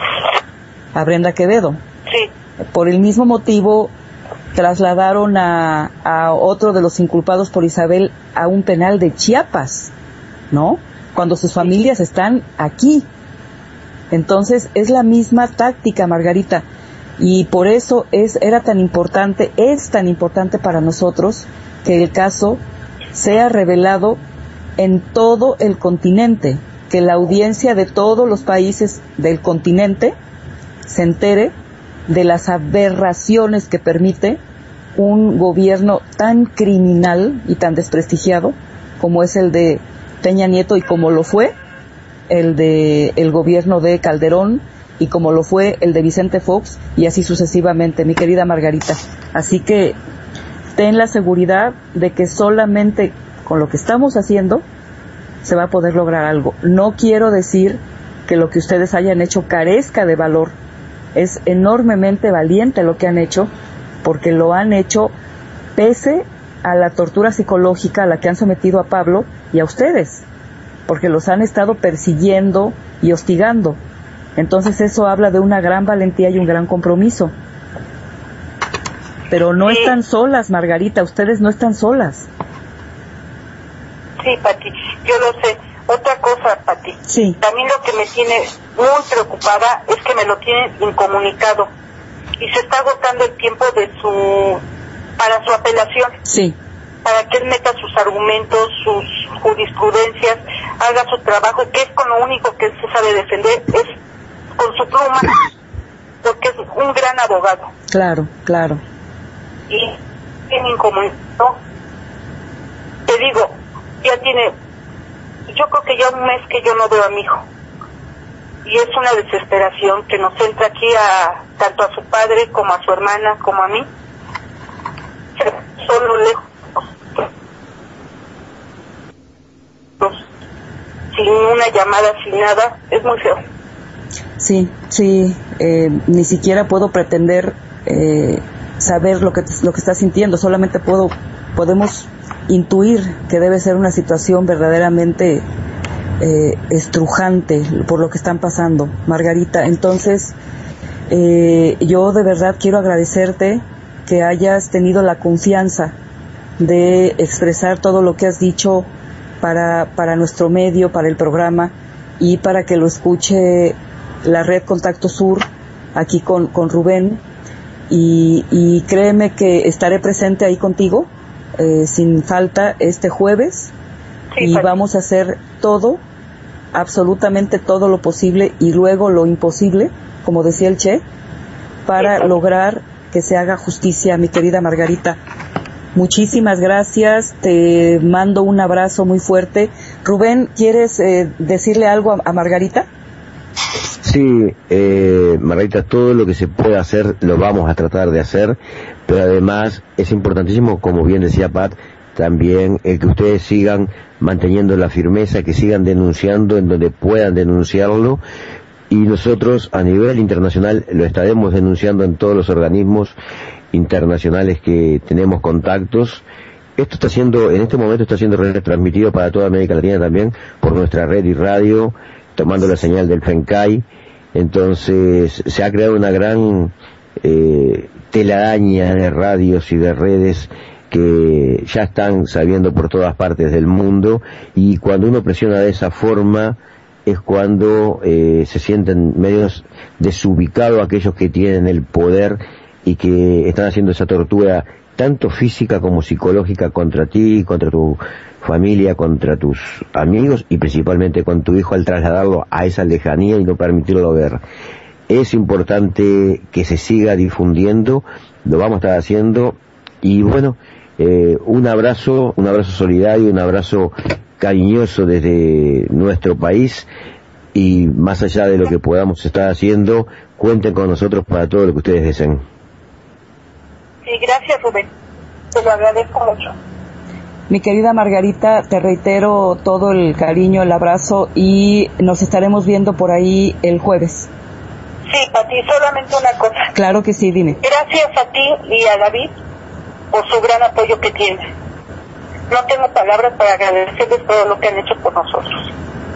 a Brenda Quevedo. Sí. Por el mismo motivo trasladaron a, a otro de los inculpados por Isabel a un penal de Chiapas, ¿no? Cuando sus familias están aquí. Entonces es la misma táctica, Margarita, y por eso es era tan importante, es tan importante para nosotros que el caso sea revelado en todo el continente, que la audiencia de todos los países del continente se entere de las aberraciones que permite un gobierno tan criminal y tan desprestigiado como es el de Peña Nieto y como lo fue el de el gobierno de Calderón y como lo fue el de Vicente Fox y así sucesivamente, mi querida Margarita. Así que ten la seguridad de que solamente con lo que estamos haciendo se va a poder lograr algo. No quiero decir que lo que ustedes hayan hecho carezca de valor. Es enormemente valiente lo que han hecho, porque lo han hecho pese a la tortura psicológica a la que han sometido a Pablo y a ustedes, porque los han estado persiguiendo y hostigando. Entonces eso habla de una gran valentía y un gran compromiso. Pero no Sí. están solas, Margarita, ustedes no están solas. Sí, Pati, yo lo sé. Otra cosa, Pati. Sí. También lo que me tiene muy preocupada es que me lo tienen incomunicado. y se está agotando el tiempo de su para su apelación. Sí. Para que él meta sus argumentos, sus jurisprudencias, haga su trabajo, que es con lo único que él se sabe defender, es con su pluma, porque es un gran abogado. Claro, claro. Y bien incomodado. Te digo, ya tiene, yo creo que ya un mes que yo no veo a mi hijo. Y es una desesperación que nos entra aquí a tanto a su padre como a su hermana como a mí. Solo lejos, sin una llamada, sin nada, es muy feo. Sí, sí, eh, ni siquiera puedo pretender eh, saber lo que lo que está sintiendo, solamente puedo podemos intuir que debe ser una situación verdaderamente eh, estrujante por lo que están pasando, Margarita. Entonces, eh, yo de verdad quiero agradecerte que hayas tenido la confianza de expresar todo lo que has dicho para, para nuestro medio, para el programa y para que lo escuche la red Contacto Sur aquí con, con Rubén y, y créeme que estaré presente ahí contigo eh, sin falta este jueves sí, y vamos a hacer todo, absolutamente todo lo posible y luego lo imposible, como decía el Che, para sí, lograr que se haga justicia, mi querida Margarita. Muchísimas gracias, te mando un abrazo muy fuerte. Rubén, ¿quieres eh, decirle algo a, a Margarita? Sí, eh, Margarita, todo lo que se pueda hacer lo vamos a tratar de hacer, pero además es importantísimo, como bien decía Pat, también el que ustedes sigan manteniendo la firmeza, que sigan denunciando en donde puedan denunciarlo, y nosotros a nivel internacional lo estaremos denunciando en todos los organismos internacionales que tenemos contactos. Esto está siendo, en este momento está siendo retransmitido para toda América Latina también por nuestra red y radio, tomando la señal del FENCAI. Entonces se ha creado una gran eh, telaraña de radios y de redes que ya están saliendo por todas partes del mundo, y cuando uno presiona de esa forma es cuando eh, se sienten medios desubicados aquellos que tienen el poder y que están haciendo esa tortura tanto física como psicológica contra ti, contra tu familia, contra tus amigos y principalmente con tu hijo, al trasladarlo a esa lejanía y no permitirlo ver. Es importante que se siga difundiendo, lo vamos a estar haciendo, y bueno, eh, un abrazo, un abrazo solidario, un abrazo cariñoso desde nuestro país, y más allá de lo que podamos estar haciendo, cuenten con nosotros para todo lo que ustedes deseen. Sí, gracias, Rubén, te lo agradezco mucho. Mi querida Margarita, te reitero todo el cariño, el abrazo, y nos estaremos viendo por ahí el jueves. Sí, Pati, solamente una cosa. Claro que sí, dime. Gracias a ti y a David por su gran apoyo que tienen. No tengo palabras para agradecerles todo lo que han hecho por nosotros.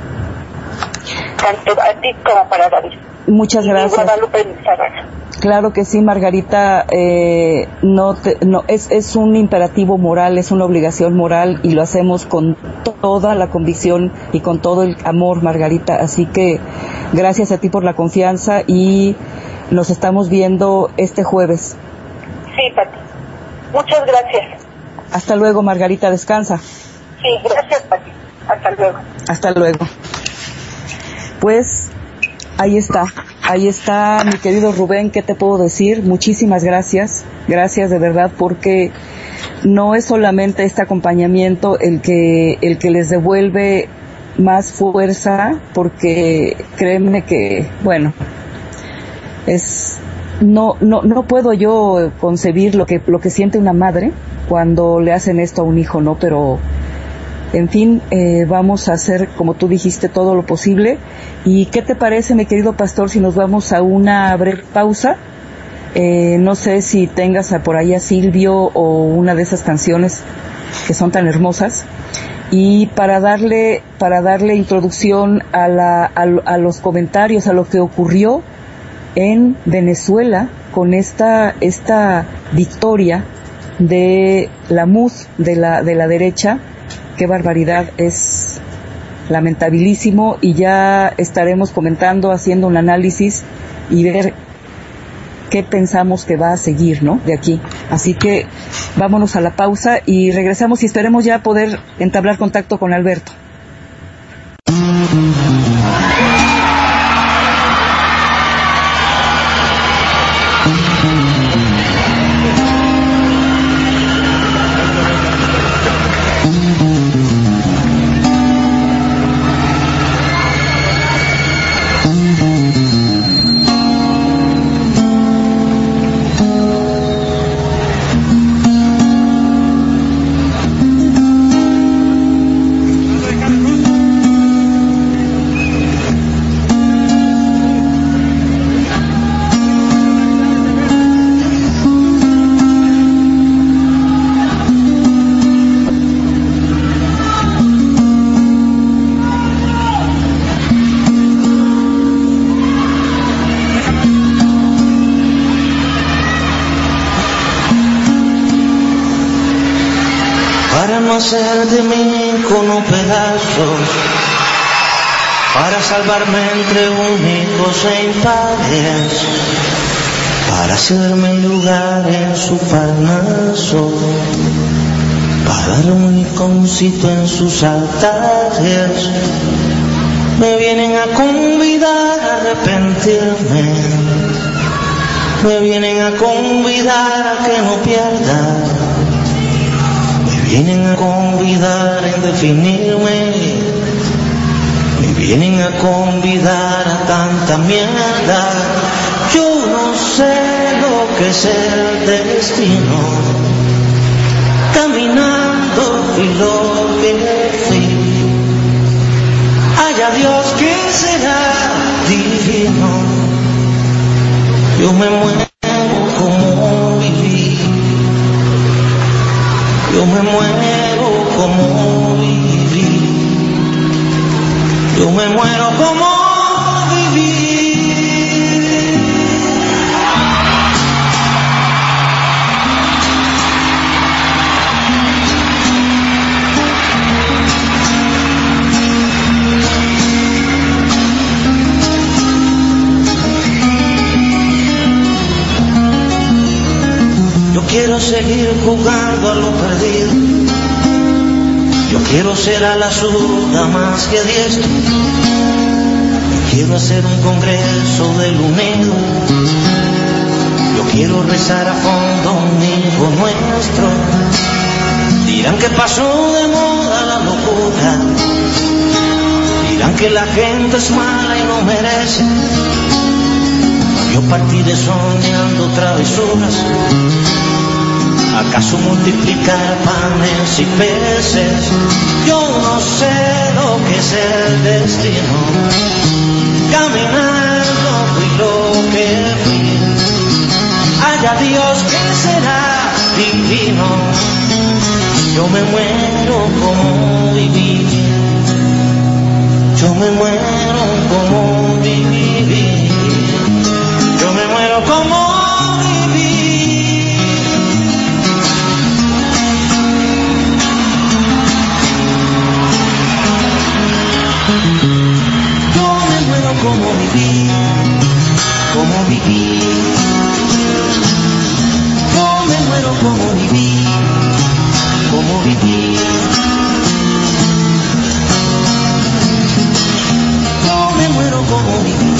Tanto a ti como para David. Muchas gracias. Y Guadalupe Lizárraga. Claro que sí, Margarita, eh, no, te, no es, es un imperativo moral, es una obligación moral, y lo hacemos con toda la convicción y con todo el amor, Margarita. Así que gracias a ti por la confianza y nos estamos viendo este jueves. Sí, Pati. Muchas gracias. Hasta luego, Margarita, descansa. Sí, gracias, Pati. Hasta luego. Hasta luego. Pues ahí está, ahí está mi querido Rubén, ¿qué te puedo decir? Muchísimas gracias, gracias de verdad, porque no es solamente este acompañamiento el que, el que les devuelve más fuerza, porque créeme que, bueno, es, no, no, no puedo yo concebir lo que, lo que siente una madre cuando le hacen esto a un hijo, ¿no? Pero, en fin, eh, vamos a hacer, como tú dijiste, todo lo posible. ¿Y qué te parece, mi querido pastor, si nos vamos a una breve pausa? Eh, no sé si tengas a por ahí a Silvio o una de esas canciones que son tan hermosas. Y para darle, para darle introducción a, la, a, a los comentarios, a lo que ocurrió en Venezuela con esta, esta victoria de la M U D, de la, de la derecha. Qué barbaridad, es lamentabilísimo, y ya estaremos comentando, haciendo un análisis y ver qué pensamos que va a seguir, ¿no? De aquí. Así que vámonos a la pausa y regresamos y esperemos ya poder entablar contacto con Alberto. Hacer de mí como pedazos para salvarme entre únicos e impares, para hacerme lugar en su parnaso, para dar un iconcito en sus altares. Me vienen a convidar a arrepentirme, me vienen a convidar a que no pierda, vienen a convidar en definirme, me vienen a convidar a tanta mierda. Yo no sé lo que es el destino, caminando fui lo que fui. Haya Dios que será divino, yo me muero como viví. Yo me muero como viví, yo me muero como viví. Yo quiero seguir jugando a lo perdido, yo quiero ser a la zurda más que diestro, yo quiero hacer un congreso del unido, yo quiero rezar a fondo un hijo nuestro. Dirán que pasó de moda la locura, dirán que la gente es mala y no merece. Yo partiré soñando travesuras, ¿acaso multiplicar panes y peces? Yo no sé lo que es el destino, caminando fui lo que fui. Haya Dios que será divino, yo me muero como viví, yo me muero como viví, yo me muero como como viví, como viví, yo me muero como viví, como viví, yo me muero como viví.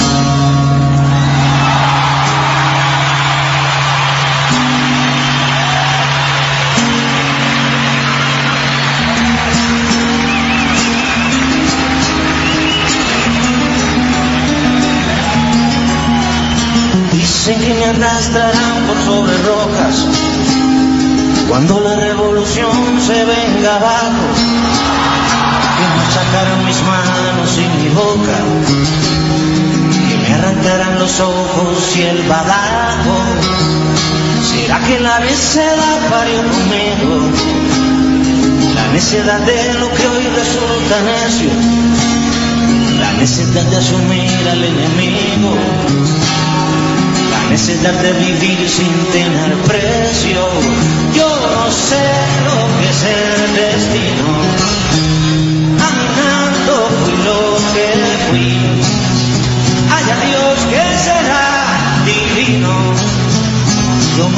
Dicen que me arrastrarán por sobre rocas cuando la revolución se venga abajo, que me sacarán mis manos y mi boca, que me arrancarán los ojos y el badajo. ¿Será que la necedad parió conmigo? La necedad de lo que hoy resulta necio, la necedad de asumir al enemigo, la necesidad de vivir sin tener precio. Yo no sé lo que es el destino, caminando fui lo que fui. Haya Dios que será divino,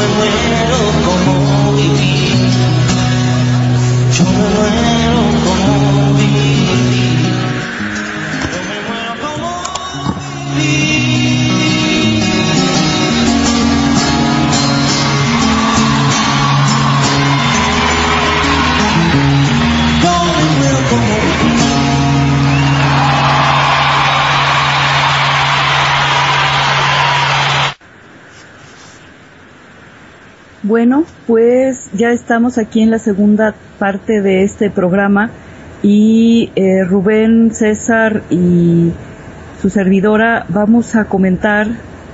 me muero como vivir, yo me muero como vivir, yo me muero como vivir. Bueno, pues ya estamos aquí en la segunda parte de este programa y eh, Rubén, César y su servidora vamos a comentar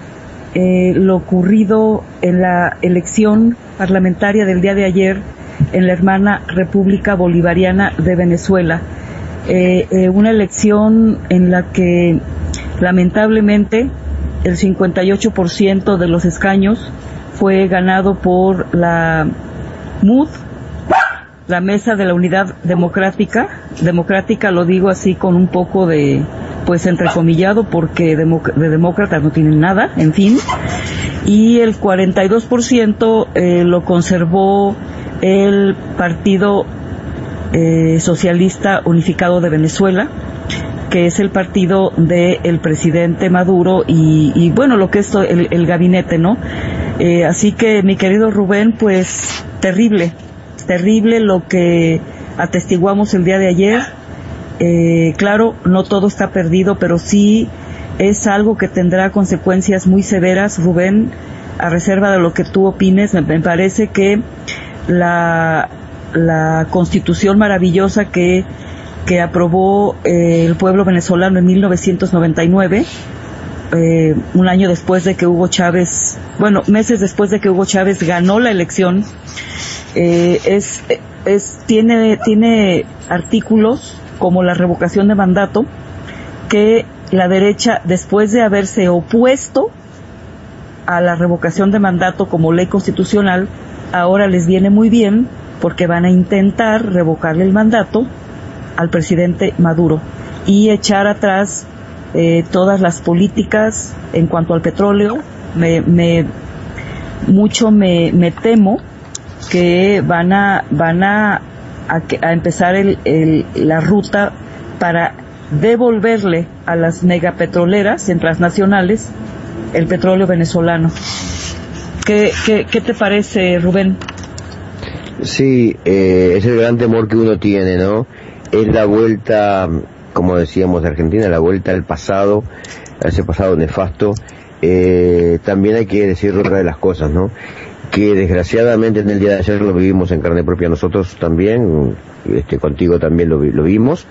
eh, lo ocurrido en la elección parlamentaria del día de ayer en la hermana República Bolivariana de Venezuela. Eh, eh, una elección en la que lamentablemente el cincuenta y ocho por ciento de los escaños fue ganado por la M U D, la Mesa de la Unidad Democrática. Democrática lo digo así con un poco de, pues entrecomillado, porque democ- de demócratas no tienen nada, en fin. Y el cuarenta y dos por ciento eh, lo conservó el Partido eh, Socialista Unificado de Venezuela, que es el partido del presidente Maduro y, y bueno, lo que es el, el gabinete, ¿no? Eh, así que, mi querido Rubén, pues terrible, terrible lo que atestiguamos el día de ayer. Eh, claro, no todo está perdido, pero sí es algo que tendrá consecuencias muy severas, Rubén, a reserva de lo que tú opines. Me, me parece que la, la constitución maravillosa que, que aprobó eh, el pueblo venezolano en mil novecientos noventa y nueve, Eh, un año después de que Hugo Chávez, bueno, meses después de que Hugo Chávez ganó la elección, eh, es, es, tiene, tiene artículos como la revocación de mandato, que la derecha, después de haberse opuesto a la revocación de mandato como ley constitucional, ahora les viene muy bien porque van a intentar revocarle el mandato al presidente Maduro y echar atrás Eh, todas las políticas en cuanto al petróleo. Me, me mucho me, me temo que van a van a, a, a empezar el, el, la ruta para devolverle a las megapetroleras transnacionales el petróleo venezolano. ¿Qué, qué, qué te parece, Rubén? Sí, eh, es el gran temor que uno tiene, ¿no? Es la vuelta, como decíamos de Argentina, la vuelta al pasado, a ese pasado nefasto. Eh, también hay que decir otra de las cosas, ¿no? Que desgraciadamente en el día de ayer lo vivimos en carne propia nosotros también, este, contigo también lo, lo vimos,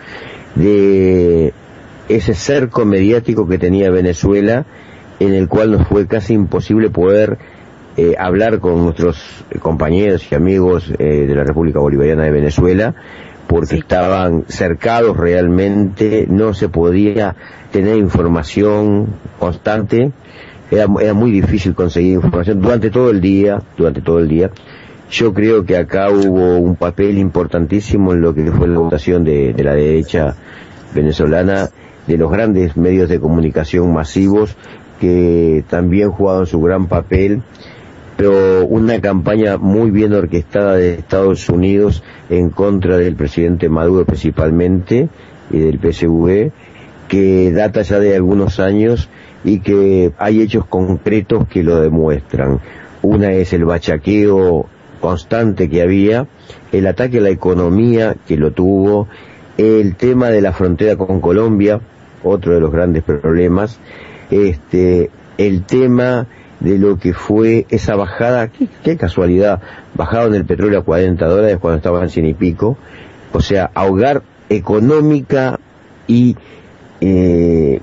de ese cerco mediático que tenía Venezuela, en el cual nos fue casi imposible poder eh, hablar con nuestros compañeros y amigos eh, de la República Bolivariana de Venezuela, porque sí, estaban cercados realmente, no se podía tener información constante, era, era muy difícil conseguir información durante todo el día, durante todo el día. Yo creo que acá hubo un papel importantísimo en lo que fue la votación de, de la derecha venezolana, de los grandes medios de comunicación masivos, que también jugaron su gran papel, pero una campaña muy bien orquestada de Estados Unidos en contra del presidente Maduro principalmente y del P S V, que data ya de algunos años y que hay hechos concretos que lo demuestran. Una es el bachaqueo constante que había, el ataque a la economía que lo tuvo, el tema de la frontera con Colombia, otro de los grandes problemas, este, el tema de lo que fue esa bajada, qué, qué casualidad, bajaron el petróleo a cuarenta dólares cuando estaban en cien y pico, o sea, ahogar económica y eh,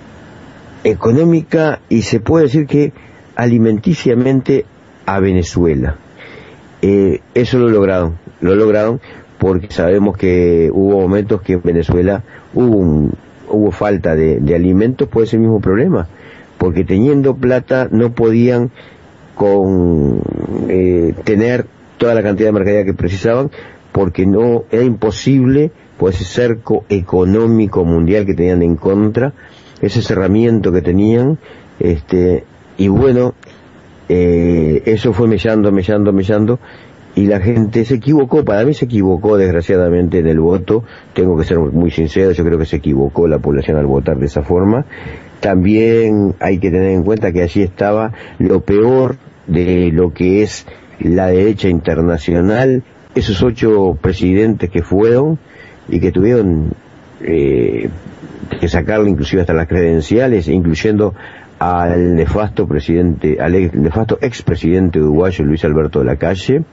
económica y se puede decir que alimenticiamente a Venezuela. Eh, eso lo lograron, lo lograron porque sabemos que hubo momentos que en Venezuela hubo un, hubo falta de, de alimentos por ese mismo problema, porque teniendo plata no podían con eh, tener toda la cantidad de mercadería que precisaban, porque no era imposible por ese cerco económico mundial que tenían en contra, ese cerramiento que tenían, este y bueno, eh, eso fue mellando, mellando, mellando, y la gente se equivocó, para mí se equivocó desgraciadamente en el voto, tengo que ser muy sincero, yo creo que se equivocó la población al votar de esa forma. También hay que tener en cuenta que allí estaba lo peor de lo que es la derecha internacional, esos ocho presidentes que fueron y que tuvieron eh, que sacarle inclusive hasta las credenciales, incluyendo al nefasto presidente, al ex, nefasto expresidente uruguayo Luis Alberto de la Calle,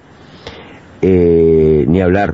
eh, ni hablar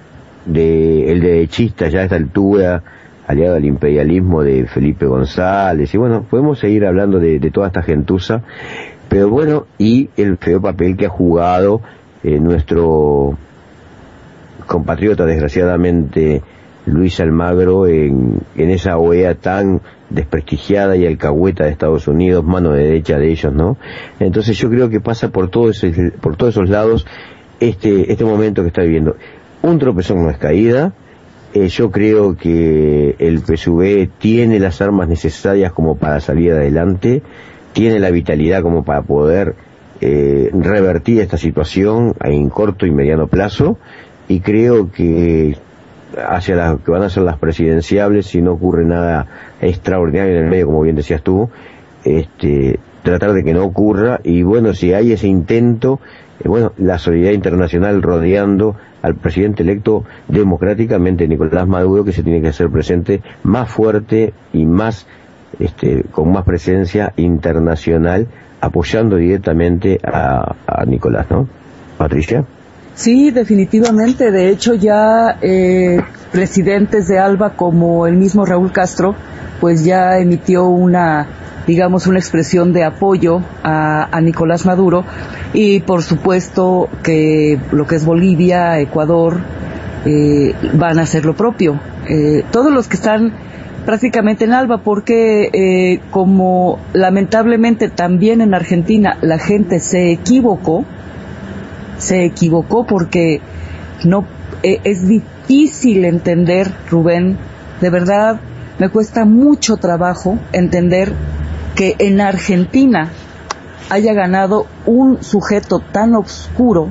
de el derechista ya a esta altura, aliado al imperialismo de Felipe González, y bueno, podemos seguir hablando de, de toda esta gentuza, pero bueno, y el feo papel que ha jugado eh, nuestro compatriota, desgraciadamente, Luis Almagro, en, en esa O E A tan desprestigiada y alcahueta de Estados Unidos, mano derecha de ellos, ¿no? Entonces yo creo que pasa por todos ese, por todos esos lados este este momento que está viviendo. Un tropezón no es caída. Eh, yo creo que el P S U V tiene las armas necesarias como para salir adelante, tiene la vitalidad como para poder eh, revertir esta situación en corto y mediano plazo, y creo que hacia las que van a ser las presidenciables, si no ocurre nada extraordinario en el medio, como bien decías tú, este, tratar de que no ocurra, y bueno, si hay ese intento, eh, bueno, la solidaridad internacional rodeando al presidente electo democráticamente, Nicolás Maduro, que se tiene que hacer presente más fuerte y más, este, con más presencia internacional, apoyando directamente a, a Nicolás, ¿no? Patricia. Sí, definitivamente. De hecho, ya eh, presidentes de ALBA como el mismo Raúl Castro, pues ya emitió una, digamos, una expresión de apoyo a, a Nicolás Maduro, y por supuesto que lo que es Bolivia, Ecuador, eh, van a hacer lo propio. Eh, todos los que están prácticamente en ALBA, porque eh, como lamentablemente también en Argentina la gente se equivocó, se equivocó porque no eh, es difícil entender, Rubén, de verdad me cuesta mucho trabajo entender que en Argentina haya ganado un sujeto tan oscuro,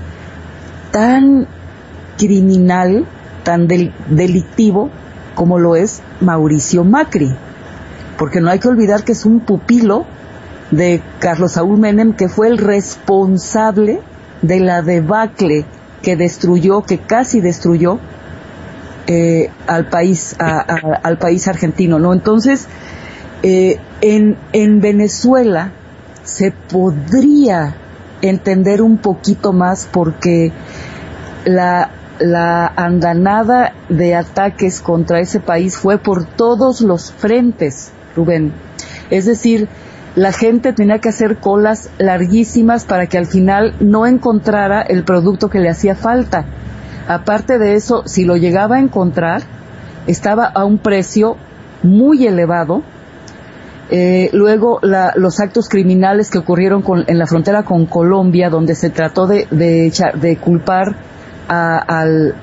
tan criminal, tan del, delictivo como lo es Mauricio Macri, porque no hay que olvidar que es un pupilo de Carlos Saúl Menem, que fue el responsable de la debacle que destruyó, que casi destruyó eh, al país, a, a, al país argentino, ¿no? Entonces, eh, en, en Venezuela se podría entender un poquito más, porque la, la andanada de ataques contra ese país fue por todos los frentes, Rubén. Es decir, la gente tenía que hacer colas larguísimas para que al final no encontrara el producto que le hacía falta. Aparte de eso, si lo llegaba a encontrar, estaba a un precio muy elevado. Eh, luego, la, los actos criminales que ocurrieron con, en la frontera con Colombia, donde se trató de, de, echar, de culpar a, al,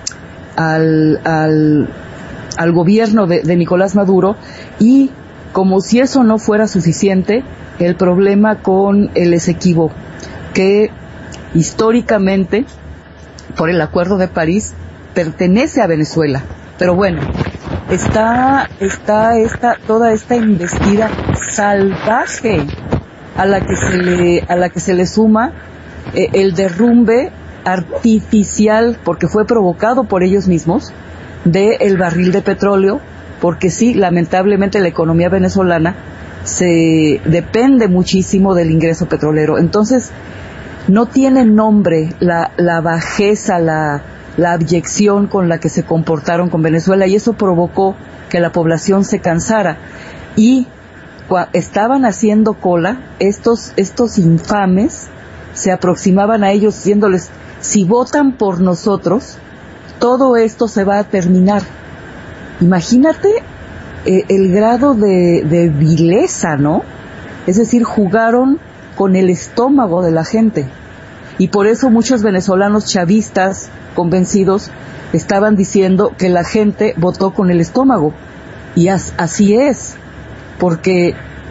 al, al, al gobierno de, de Nicolás Maduro, y como si eso no fuera suficiente, el problema con el Esequibo, que históricamente, por el Acuerdo de París, pertenece a Venezuela. Pero bueno, está, está esta, toda esta embestida salvaje a la que se le, a la que se le suma eh, el derrumbe artificial, porque fue provocado por ellos mismos, del barril de petróleo, porque sí, lamentablemente la economía venezolana se depende muchísimo del ingreso petrolero. Entonces, no tiene nombre la, la bajeza, la, la abyección con la que se comportaron con Venezuela, y eso provocó que la población se cansara. Y cua, estaban haciendo cola, estos, estos infames se aproximaban a ellos diciéndoles: si votan por nosotros, todo esto se va a terminar. Imagínate eh, el grado de, de vileza, ¿no? Es decir, jugaron con el estómago de la gente. Y por eso muchos venezolanos chavistas convencidos estaban diciendo que la gente votó con el estómago. Y as, así es, porque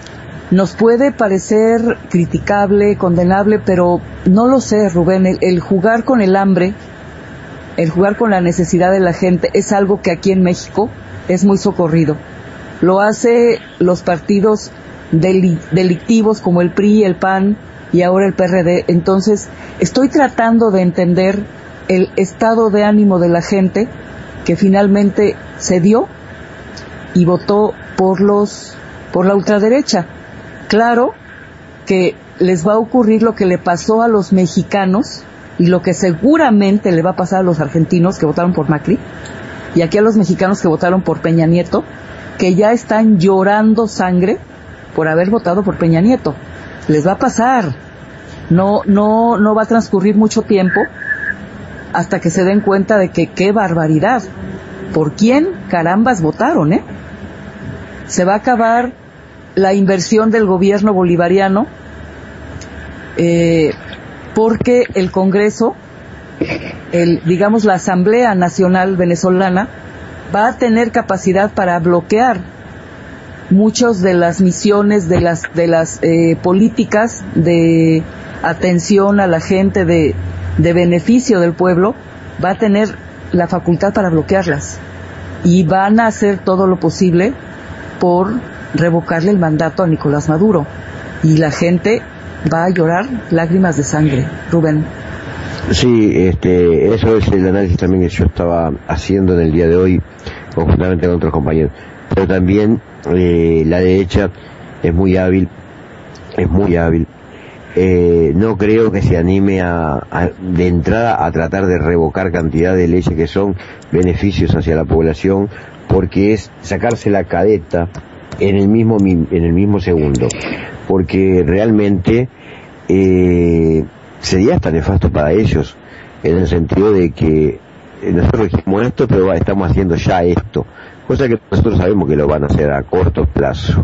Nos puede parecer criticable, condenable, pero no lo sé, Rubén, el, el jugar con el hambre, el jugar con la necesidad de la gente es algo que aquí en México es muy socorrido. Lo hace los partidos deli- delictivos como el P R I, el P A N y ahora el P R D. Entonces, estoy tratando de entender el estado de ánimo de la gente que finalmente se dio y votó por los por la ultraderecha. Claro que les va a ocurrir lo que le pasó a los mexicanos y lo que seguramente le va a pasar a los argentinos que votaron por Macri y aquí a los mexicanos que votaron por Peña Nieto, que ya están llorando sangre por haber votado por Peña Nieto. Les va a pasar. No, no, no va a transcurrir mucho tiempo hasta que se den cuenta de que qué barbaridad. ¿Por quién carambas votaron, eh? Se va a acabar la inversión del gobierno bolivariano eh, porque el Congreso, el, digamos la Asamblea Nacional Venezolana, va a tener capacidad para bloquear muchas de las misiones, de las de las eh, políticas de atención a la gente, de, de beneficio del pueblo, va a tener la facultad para bloquearlas y van a hacer todo lo posible por revocarle el mandato a Nicolás Maduro y la gente va a llorar lágrimas de sangre, Rubén. Sí, este, eso es el análisis también que yo estaba haciendo en el día de hoy, conjuntamente con otros compañeros. Pero también eh, la derecha es muy hábil, es muy hábil. Eh, no creo que se anime a, a, de entrada a tratar de revocar cantidad de leyes que son beneficios hacia la población, porque es sacarse la cadeta en el mismo en el mismo segundo, porque realmente eh, sería hasta nefasto para ellos, en el sentido de que nosotros dijimos esto, pero estamos haciendo ya esto, cosa que nosotros sabemos que lo van a hacer a corto plazo.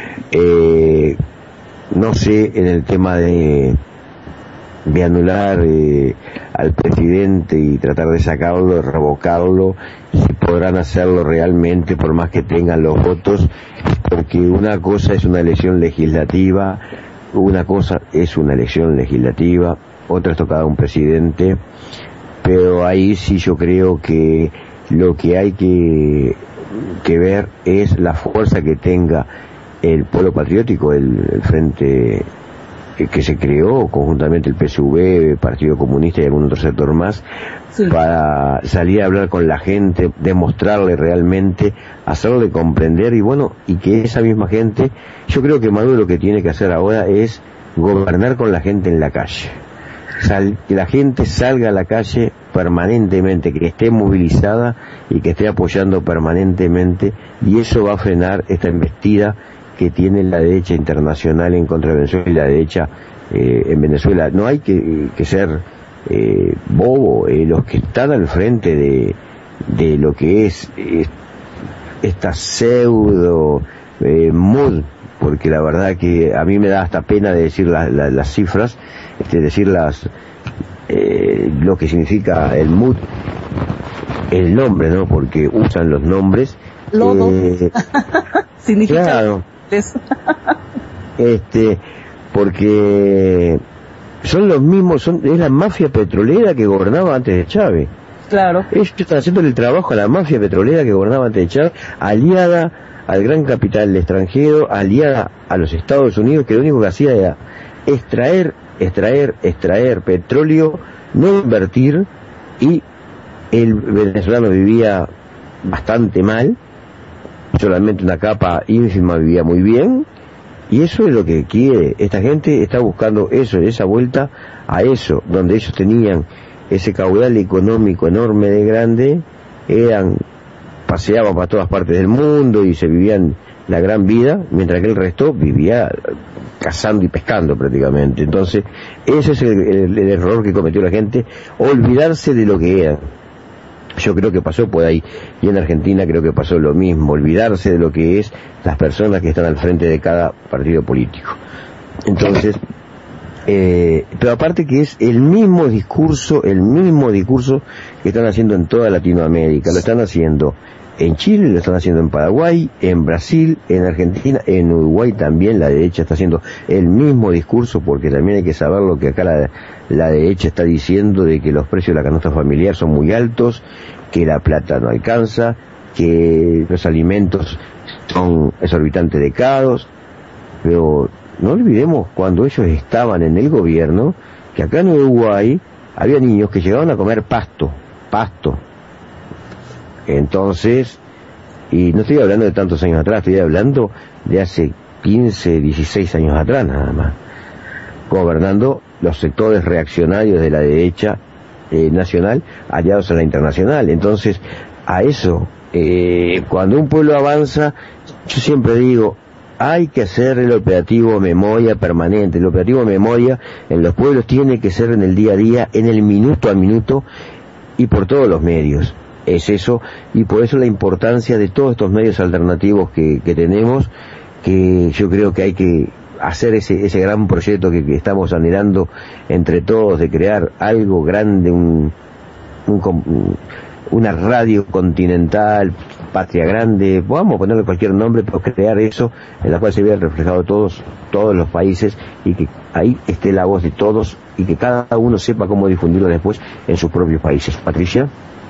Eh, no sé, en el tema de de anular eh, al presidente y tratar de sacarlo, de revocarlo, si podrán hacerlo realmente por más que tengan los votos, porque una cosa es una elección legislativa, una cosa es una elección legislativa, otra es tocar a un presidente, pero ahí sí yo creo que lo que hay que, que ver es la fuerza que tenga el pueblo patriótico, el, el frente que se creó conjuntamente el P S U V, Partido Comunista y algún otro sector más, sí, para salir a hablar con la gente, demostrarle realmente, hacerle comprender, y bueno, y que esa misma gente, yo creo que Maduro lo que tiene que hacer ahora es gobernar con la gente en la calle, Sal, que la gente salga a la calle permanentemente, que esté movilizada y que esté apoyando permanentemente, y eso va a frenar esta embestida que tiene la derecha internacional en contra de Venezuela y la derecha eh, en Venezuela. No hay que, que ser eh, bobo, eh, los que están al frente de, de lo que es eh, esta pseudo eh, mood, porque la verdad que a mí me da hasta pena de decir la, la, las cifras, este, decir las, eh, lo que significa el mood, el nombre, ¿no? Porque usan los nombres. Lodo. Eh, significa claro. Este, porque son los mismos, son es la mafia petrolera que gobernaba antes de Chávez. Claro. Ellos están haciendo el trabajo a la mafia petrolera que gobernaba antes de Chávez, aliada al gran capital extranjero, aliada a los Estados Unidos, que lo único que hacía era extraer, extraer, extraer petróleo, no invertir, y el venezolano vivía bastante mal, solamente una capa ínfima vivía muy bien, y eso es lo que quiere. Esta gente está buscando eso, esa vuelta a eso, donde ellos tenían ese caudal económico enorme de grande, eran, paseaban para todas partes del mundo y se vivían la gran vida, mientras que el resto vivía cazando y pescando prácticamente. Entonces, ese es el, el, el error que cometió la gente, olvidarse de lo que eran. Yo creo que pasó por ahí, y en Argentina creo que pasó lo mismo, olvidarse de lo que es las personas que están al frente de cada partido político. Entonces, eh, pero aparte que es el mismo discurso, el mismo discurso que están haciendo en toda Latinoamérica, lo están haciendo en Chile, lo están haciendo en Paraguay, en Brasil, en Argentina, en Uruguay también la derecha está haciendo el mismo discurso, porque también hay que saber lo que acá la, la derecha está diciendo, de que los precios de la canasta familiar son muy altos, que la plata no alcanza, que los alimentos son exorbitantes de caros, pero no olvidemos cuando ellos estaban en el gobierno, que acá en Uruguay había niños que llegaban a comer pasto, pasto. Entonces, y no estoy hablando de tantos años atrás, estoy hablando de hace quince, dieciséis años atrás nada más, gobernando los sectores reaccionarios de la derecha eh, nacional aliados a la internacional. Entonces, a eso, eh, cuando un pueblo avanza, yo siempre digo, hay que hacer el operativo memoria permanente. El operativo memoria en los pueblos tiene que ser en el día a día, en el minuto a minuto y por todos los medios. Es eso, y por eso la importancia de todos estos medios alternativos que, que tenemos, que yo creo que hay que hacer ese, ese gran proyecto que, que estamos anhelando entre todos, de crear algo grande, un, un, una radio continental, Patria Grande, vamos a ponerle cualquier nombre, pero crear eso en la cual se vea reflejado todos, todos los países, y que ahí esté la voz de todos y que cada uno sepa cómo difundirlo después en sus propios países. Patricia.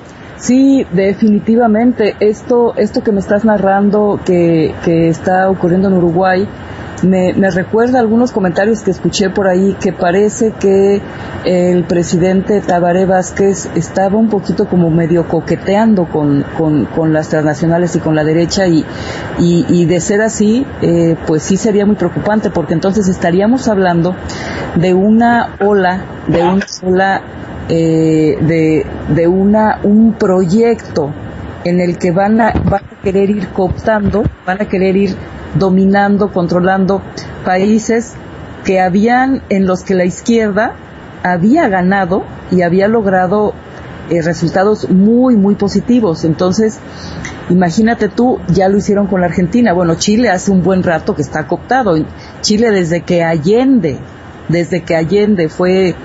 Sí, definitivamente. Esto, esto que me estás narrando, que, que está ocurriendo en Uruguay, me, me recuerda algunos comentarios que escuché por ahí, que parece que el presidente Tabaré Vázquez estaba un poquito como medio coqueteando con, con, con las transnacionales y con la derecha, y, y, y de ser así, eh, pues sí sería muy preocupante, porque entonces estaríamos hablando de una ola, de una ola Eh, de, de una un proyecto en el que van a, van a querer ir cooptando, van a querer ir dominando, controlando países que habían, en los que la izquierda había ganado y había logrado eh, resultados muy, muy positivos. Entonces, imagínate tú, ya lo hicieron con la Argentina. Bueno, Chile hace un buen rato que está cooptado. Chile, desde que Allende, desde que Allende fue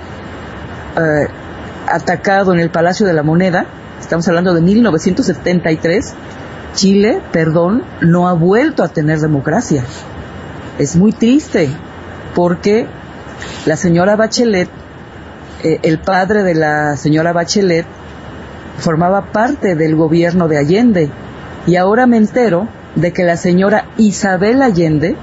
eh, atacado en el Palacio de la Moneda, estamos hablando de mil novecientos setenta y tres, Chile, perdón, no ha vuelto a tener democracia. Es muy triste, porque la señora Bachelet, eh, el padre de la señora Bachelet, formaba parte del gobierno de Allende, y ahora me entero de que la señora Isabel Allende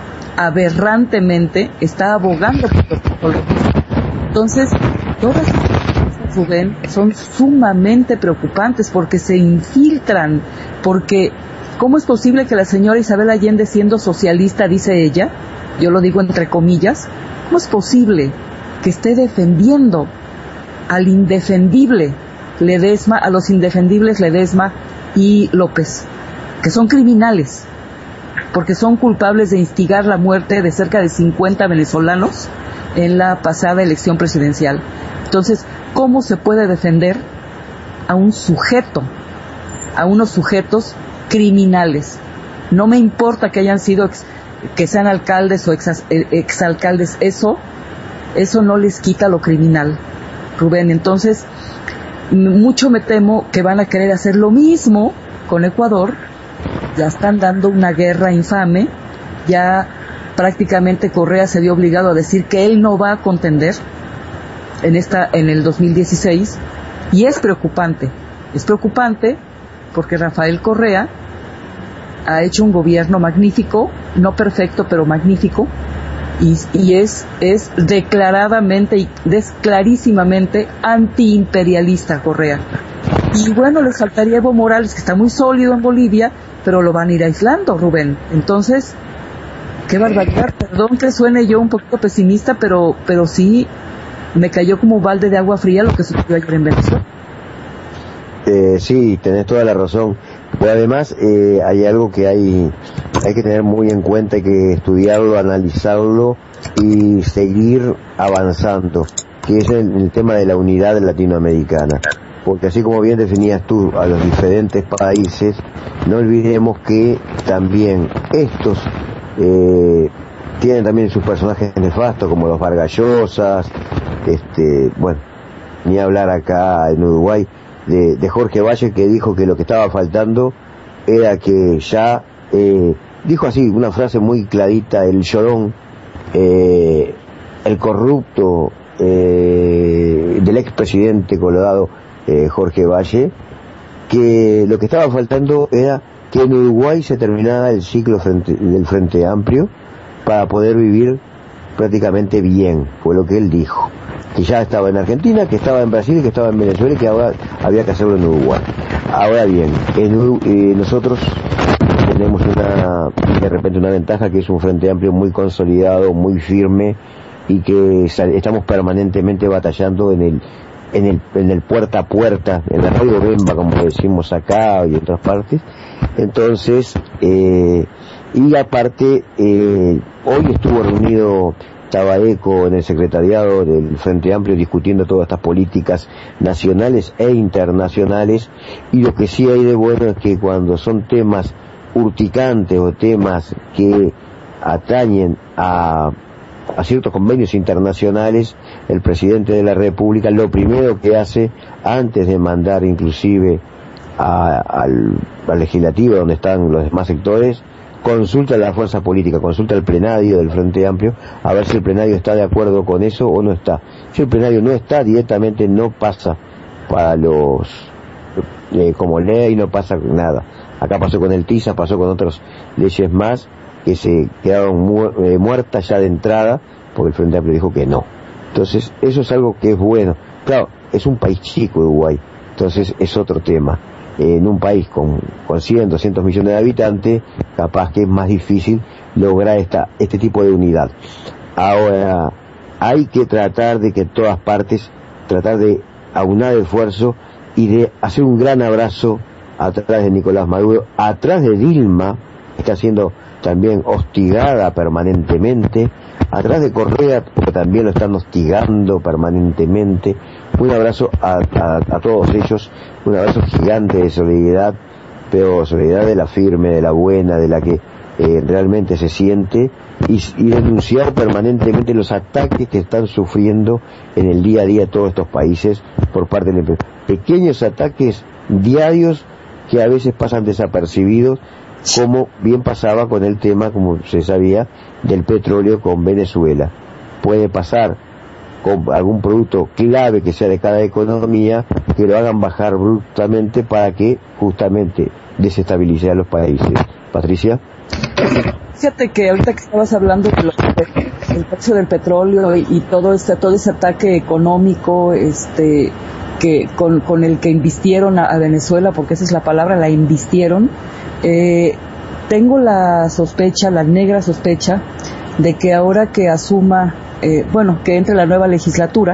aberrantemente está abogando por los. Entonces, todas Rubén, son sumamente preocupantes, porque se infiltran, porque ¿cómo es posible que la señora Isabel Allende, siendo socialista, dice ella, yo lo digo entre comillas, cómo es posible que esté defendiendo al indefendible Ledesma, a los indefendibles Ledesma y López, que son criminales, porque son culpables de instigar la muerte de cerca de cincuenta venezolanos en la pasada elección presidencial? Entonces, ¿cómo se puede defender a un sujeto, a unos sujetos criminales? No me importa que hayan sido, ex, que sean alcaldes o ex, exalcaldes, eso, eso no les quita lo criminal, Rubén. Entonces, mucho me temo que van a querer hacer lo mismo con Ecuador. Ya están dando una guerra infame, ya prácticamente Correa se vio obligado a decir que él no va a contender en esta en el dos mil dieciséis, y es preocupante, es preocupante porque Rafael Correa ha hecho un gobierno magnífico, no perfecto, pero magnífico, y, y es es declaradamente y es clarísimamente antiimperialista Correa. Y bueno, les faltaría Evo Morales, que está muy sólido en Bolivia, pero lo van a ir aislando, Rubén. Entonces, qué barbaridad. Perdón que suene yo un poquito pesimista, pero pero sí me cayó como balde de agua fría lo que sucedió ayer en Venezuela. Eh, sí, tenés toda la razón. Pero además eh, hay algo que hay hay que tener muy en cuenta, hay que estudiarlo, analizarlo y seguir avanzando, que es el, el tema de la unidad latinoamericana. Porque así como bien definías tú a los diferentes países, no olvidemos que también estos eh, tienen también sus personajes nefastos, como los Vargas Llosas, este, bueno, ni hablar acá en Uruguay de, de Jorge Valle, que dijo que lo que estaba faltando era que ya, eh, dijo así, una frase muy clarita, el llorón, eh, el corrupto eh, del expresidente colorado eh, Jorge Valle, que lo que estaba faltando era que en Uruguay se terminara el ciclo frente, del Frente Amplio para poder vivir prácticamente bien, fue lo que él dijo, que ya estaba en Argentina, que estaba en Brasil, que estaba en Venezuela y que ahora había que hacerlo en Uruguay. Ahora bien, en, eh, nosotros tenemos una, de repente una ventaja, que es un Frente Amplio muy consolidado, muy firme, y que estamos permanentemente batallando en el en el en el puerta a puerta, en la radio Bemba, como decimos acá y en otras partes. Entonces, eh, y aparte, eh, hoy estuvo reunido Tabaeco en el secretariado del Frente Amplio discutiendo todas estas políticas nacionales e internacionales, y lo que sí hay de bueno es que cuando son temas urticantes o temas que atañen a a ciertos convenios internacionales, el presidente de la República lo primero que hace, antes de mandar inclusive a, al, al legislativo donde están los demás sectores, consulta a la fuerza política, consulta al plenario del Frente Amplio a ver si el plenario está de acuerdo con eso o no está. Si el plenario no está, directamente no pasa para los eh, como ley, no pasa nada. Acá pasó con el TISA, pasó con otras leyes más que se quedaron mu eh, muertas ya de entrada, porque el Frente Amplio dijo que no. Entonces, eso es algo que es bueno. Claro, es un país chico Uruguay, entonces es otro tema. Eh, en un país con, con cien, doscientos millones de habitantes, capaz que es más difícil lograr esta, este tipo de unidad. Ahora, hay que tratar de que todas partes, tratar de aunar esfuerzo y de hacer un gran abrazo atrás de Nicolás Maduro, atrás de Dilma, que está siendo también hostigada permanentemente, atrás de Correa, porque también lo están hostigando permanentemente. Un abrazo a, a, a todos ellos, un abrazo gigante de solidaridad, pero solidaridad de la firme, de la buena, de la que eh, realmente se siente, y, y denunciar permanentemente los ataques que están sufriendo en el día a día todos estos países por parte de pequeños ataques diarios que a veces pasan desapercibidos, como bien pasaba con el tema, como se sabía, del petróleo con Venezuela. Puede pasar con algún producto clave que sea de cada economía, que lo hagan bajar bruscamente para que justamente desestabilice a los países. Patricia. Fíjate que ahorita que estabas hablando de lo, de, del precio del petróleo y, y todo este todo ese ataque económico, este que con, con el que invistieron a, a Venezuela, porque esa es la palabra, la invistieron. Eh, tengo la sospecha, la negra sospecha, de que ahora que asuma, eh, bueno, que entre la nueva legislatura,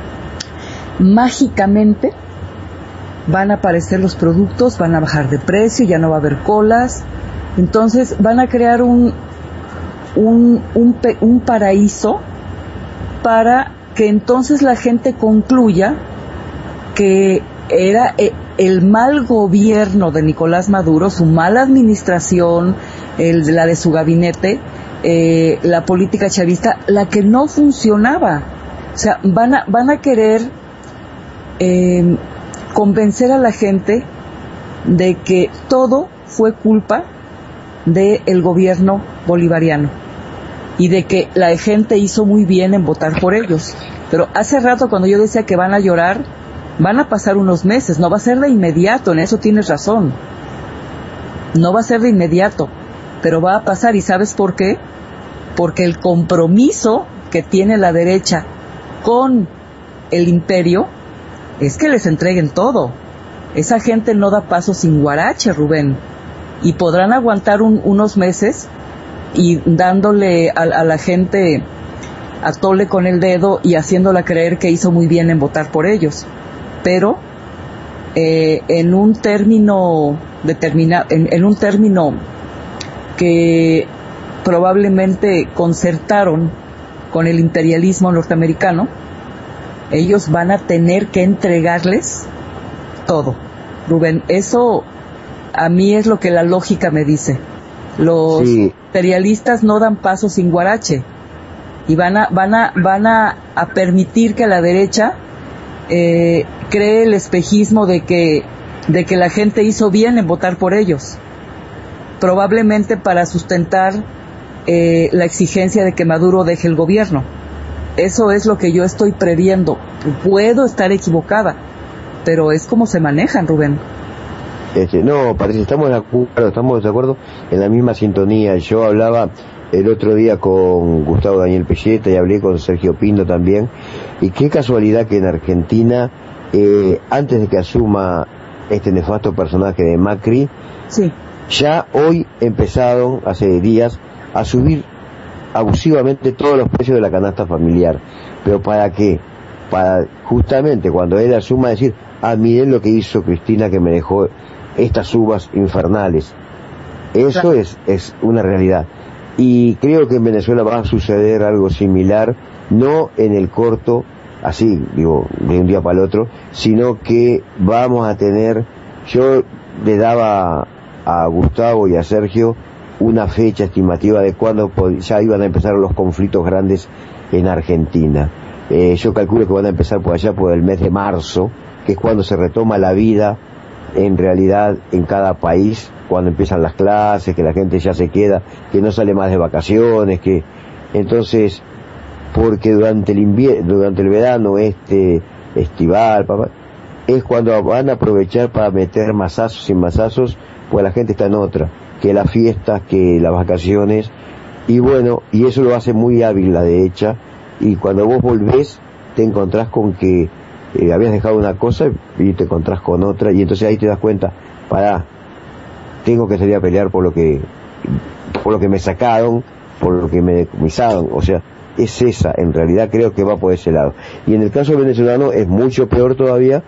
mágicamente van a aparecer los productos, van a bajar de precio, ya no va a haber colas, entonces van a crear un un, un, un paraíso para que entonces la gente concluya que era el mal gobierno de Nicolás Maduro, su mala administración, el, la de su gabinete, eh, la política chavista, la que no funcionaba. O sea, van a, van a querer eh, convencer a la gente de que todo fue culpa del gobierno bolivariano y de que la gente hizo muy bien en votar por ellos. Pero hace rato, cuando yo decía que van a llorar, van a pasar unos meses, no va a ser de inmediato, en eso tienes razón. No va a ser de inmediato, pero va a pasar. ¿Y sabes por qué? Porque el compromiso que tiene la derecha con el imperio es que les entreguen todo. Esa gente no da paso sin guarache, Rubén. Y podrán aguantar un, unos meses y dándole a, a la gente a tole con el dedo y haciéndola creer que hizo muy bien en votar por ellos. Pero eh, en un término determinado, en, en un término que probablemente concertaron con el imperialismo norteamericano, ellos van a tener que entregarles todo. Rubén, eso a mí es lo que la lógica me dice. Los sí. imperialistas no dan paso sin guarache y van a van a van a, a permitir que la derecha eh, cree el espejismo de que de que la gente hizo bien en votar por ellos. probablemente para sustentar eh, la exigencia de que Maduro deje el gobierno. Eso es lo que yo estoy previendo. Puedo estar equivocada, pero es como se manejan, Rubén. Este, no, Patricia, estamos de acuerdo, estamos de acuerdo en la misma sintonía. Yo hablaba el otro día con Gustavo Daniel Pelleta y hablé con Sergio Pindo también, y qué casualidad que en Argentina, eh, antes de que asuma este nefasto personaje de Macri, sí, ya hoy empezaron, hace días, a subir abusivamente todos los precios de la canasta familiar. ¿Pero para qué? Para justamente cuando él asuma decir, ah, miren lo que hizo Cristina, que me dejó estas uvas infernales. Eso claro. es, es una realidad. Y creo que en Venezuela va a suceder algo similar, no en el corto, así, digo, de un día para el otro, sino que vamos a tener, yo le daba a Gustavo y a Sergio una fecha estimativa de cuándo ya iban a empezar los conflictos grandes en Argentina. Eh, yo calculo que van a empezar por allá por el mes de marzo, que es cuando se retoma la vida en realidad en cada país, cuando empiezan las clases, que la gente ya se queda, que no sale más de vacaciones, que entonces, porque durante el invierno, durante el verano este estival, papá, es cuando van a aprovechar para meter masazos y masazos, pues la gente está en otra, que las fiestas, que las vacaciones, y bueno, y eso lo hace muy hábil la derecha, y cuando vos volvés te encontrás con que eh, habías dejado una cosa y te encontrás con otra, y entonces ahí te das cuenta, pará, tengo que salir a pelear por lo que por lo que me sacaron, por lo que me decomisaron, o sea, es esa, en realidad creo que va por ese lado. Y en el caso venezolano es mucho peor todavía,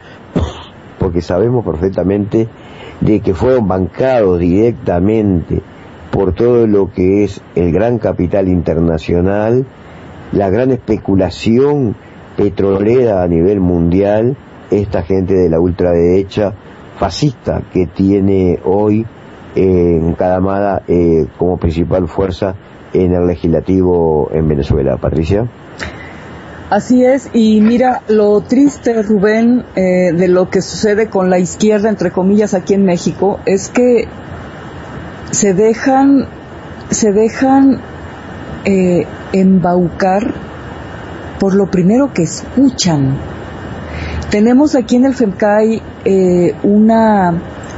porque sabemos perfectamente de que fueron bancados directamente por todo lo que es el gran capital internacional, la gran especulación petrolera a nivel mundial, esta gente de la ultraderecha fascista que tiene hoy eh, encadamada eh, como principal fuerza en el legislativo en Venezuela. Patricia. Así es, y mira, lo triste, Rubén, eh, de lo que sucede con la izquierda, entre comillas, aquí en México, es que se dejan, se dejan eh, embaucar por lo primero que escuchan. Tenemos aquí en el FEMCAI eh, una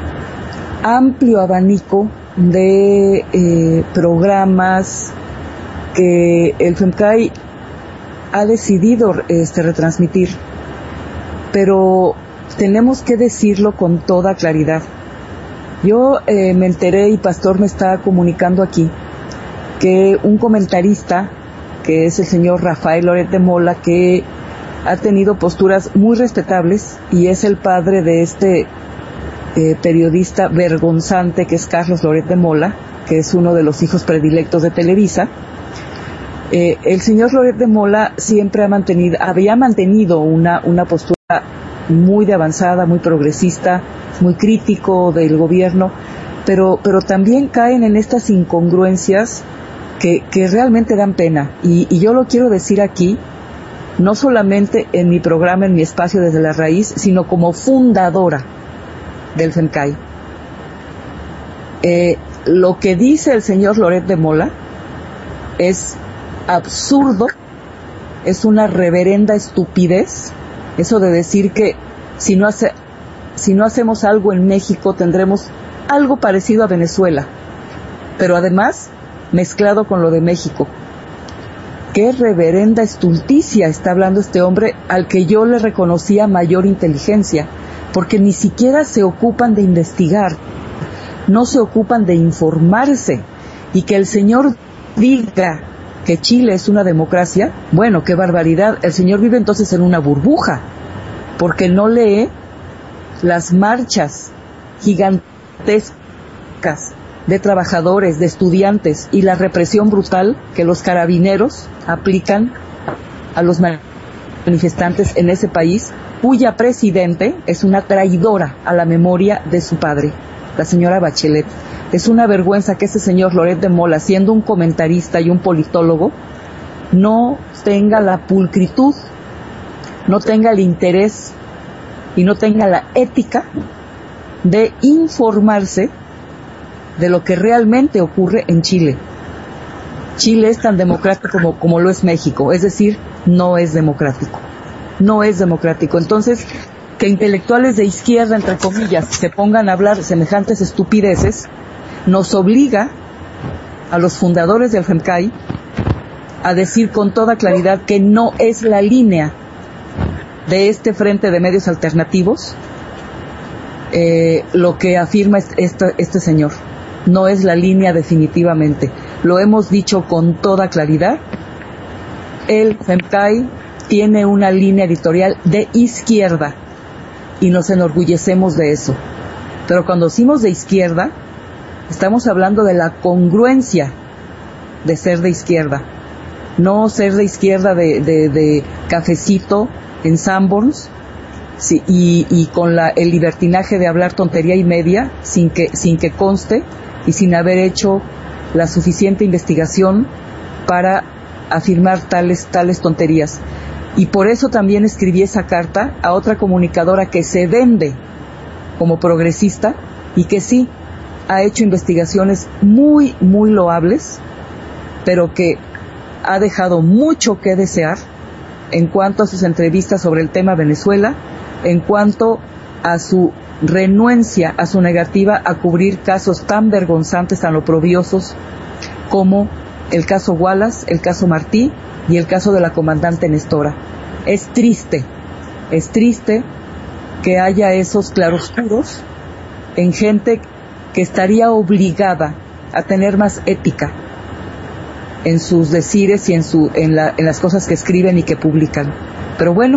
amplio abanico de eh, programas que el FEMCAI ha decidido este, retransmitir, pero tenemos que decirlo con toda claridad. Yo eh, me enteré, y Pastor me está comunicando aquí, que un comentarista, que es el señor Rafael Loret de Mola, que ha tenido posturas muy respetables, y es el padre de este eh, periodista vergonzante que es Carlos Loret de Mola, que es uno de los hijos predilectos de Televisa. Eh, el señor Loret de Mola siempre ha mantenido, había mantenido una, una postura muy de avanzada, muy progresista, muy crítico del gobierno, pero, pero también caen en estas incongruencias que, que realmente dan pena. Y, y yo lo quiero decir aquí, no solamente en mi programa, en mi espacio Desde la Raíz, sino como fundadora del FEMCAI. Eh, lo que dice el señor Loret de Mola es absurdo, es una reverenda estupidez, eso de decir que si no hace, si no hacemos algo en México tendremos algo parecido a Venezuela, pero además mezclado con lo de México. Qué reverenda estulticia está hablando este hombre, al que yo le reconocía mayor inteligencia, porque ni siquiera se ocupan de investigar, no se ocupan de informarse, y que el señor diga que Chile es una democracia, bueno, qué barbaridad. El señor vive entonces en una burbuja, porque no lee las marchas gigantescas de trabajadores, de estudiantes, y la represión brutal que los carabineros aplican a los manifestantes en ese país, cuya presidente es una traidora a la memoria de su padre, la señora Bachelet. Es una vergüenza que ese señor Loret de Mola, siendo un comentarista y un politólogo, no tenga la pulcritud, no tenga el interés y no tenga la ética de informarse de lo que realmente ocurre en Chile. Chile es tan democrático como, como lo es México, es decir, no es democrático. No es democrático. Entonces, que intelectuales de izquierda, entre comillas, se pongan a hablar semejantes estupideces, nos obliga a los fundadores del FEMCAI a decir con toda claridad que no es la línea de este Frente de Medios Alternativos eh, lo que afirma este, este señor. No es la línea definitivamente. Lo hemos dicho con toda claridad. El FEMCAI tiene una línea editorial de izquierda y nos enorgullecemos de eso. Pero cuando decimos de izquierda, estamos hablando de la congruencia de ser de izquierda. No ser de izquierda de, de, de cafecito en Sanborns, sí, y, y con la, el libertinaje de hablar tontería y media sin que, sin que conste y sin haber hecho la suficiente investigación para afirmar tales, tales tonterías. Y por eso también escribí esa carta a otra comunicadora que se vende como progresista y que sí ha hecho investigaciones muy, muy loables, pero que ha dejado mucho que desear en cuanto a sus entrevistas sobre el tema Venezuela, en cuanto a su renuencia, a su negativa a cubrir casos tan vergonzantes, tan oprobiosos como el caso Wallace, el caso Martí y el caso de la comandante Nestora. Es triste, es triste que haya esos claroscuros en gente que estaría obligada a tener más ética en sus decires y en su en, la, en las cosas que escriben y que publican. Pero bueno,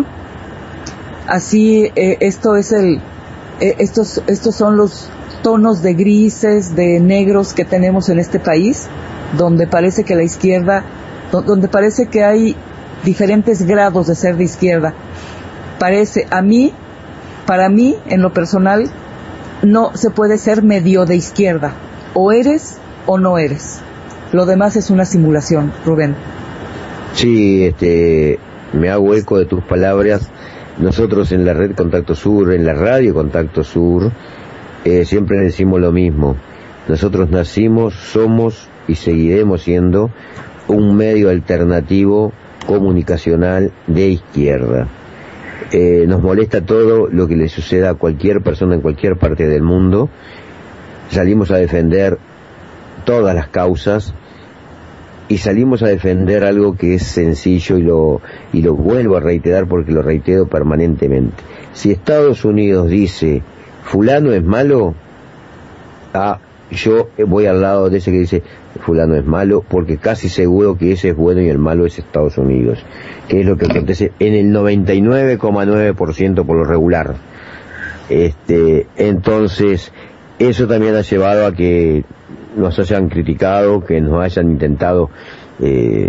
así eh, esto es el eh, estos estos son los tonos de grises, de negros que tenemos en este país, donde parece que la izquierda, donde parece que hay diferentes grados de ser de izquierda. Parece, a mí, para mí, en lo personal, no se puede ser medio de izquierda. O eres o no eres. Lo demás es una simulación, Rubén. Sí, este, me hago eco de tus palabras. Nosotros en la red Contacto Sur, en la radio Contacto Sur, eh, siempre decimos lo mismo. Nosotros nacimos, somos y seguiremos siendo un medio alternativo comunicacional de izquierda. Eh, nos molesta todo lo que le suceda a cualquier persona en cualquier parte del mundo. Salimos a defender todas las causas y salimos a defender algo que es sencillo y lo y lo vuelvo a reiterar porque lo reitero permanentemente. Si Estados Unidos dice fulano es malo, ah, yo voy al lado de ese que dice fulano es malo, porque casi seguro que ese es bueno y el malo es Estados Unidos, que es lo que acontece en el noventa y nueve coma nueve por ciento por lo regular. Este, entonces, eso también ha llevado a que nos hayan criticado, que nos hayan intentado eh,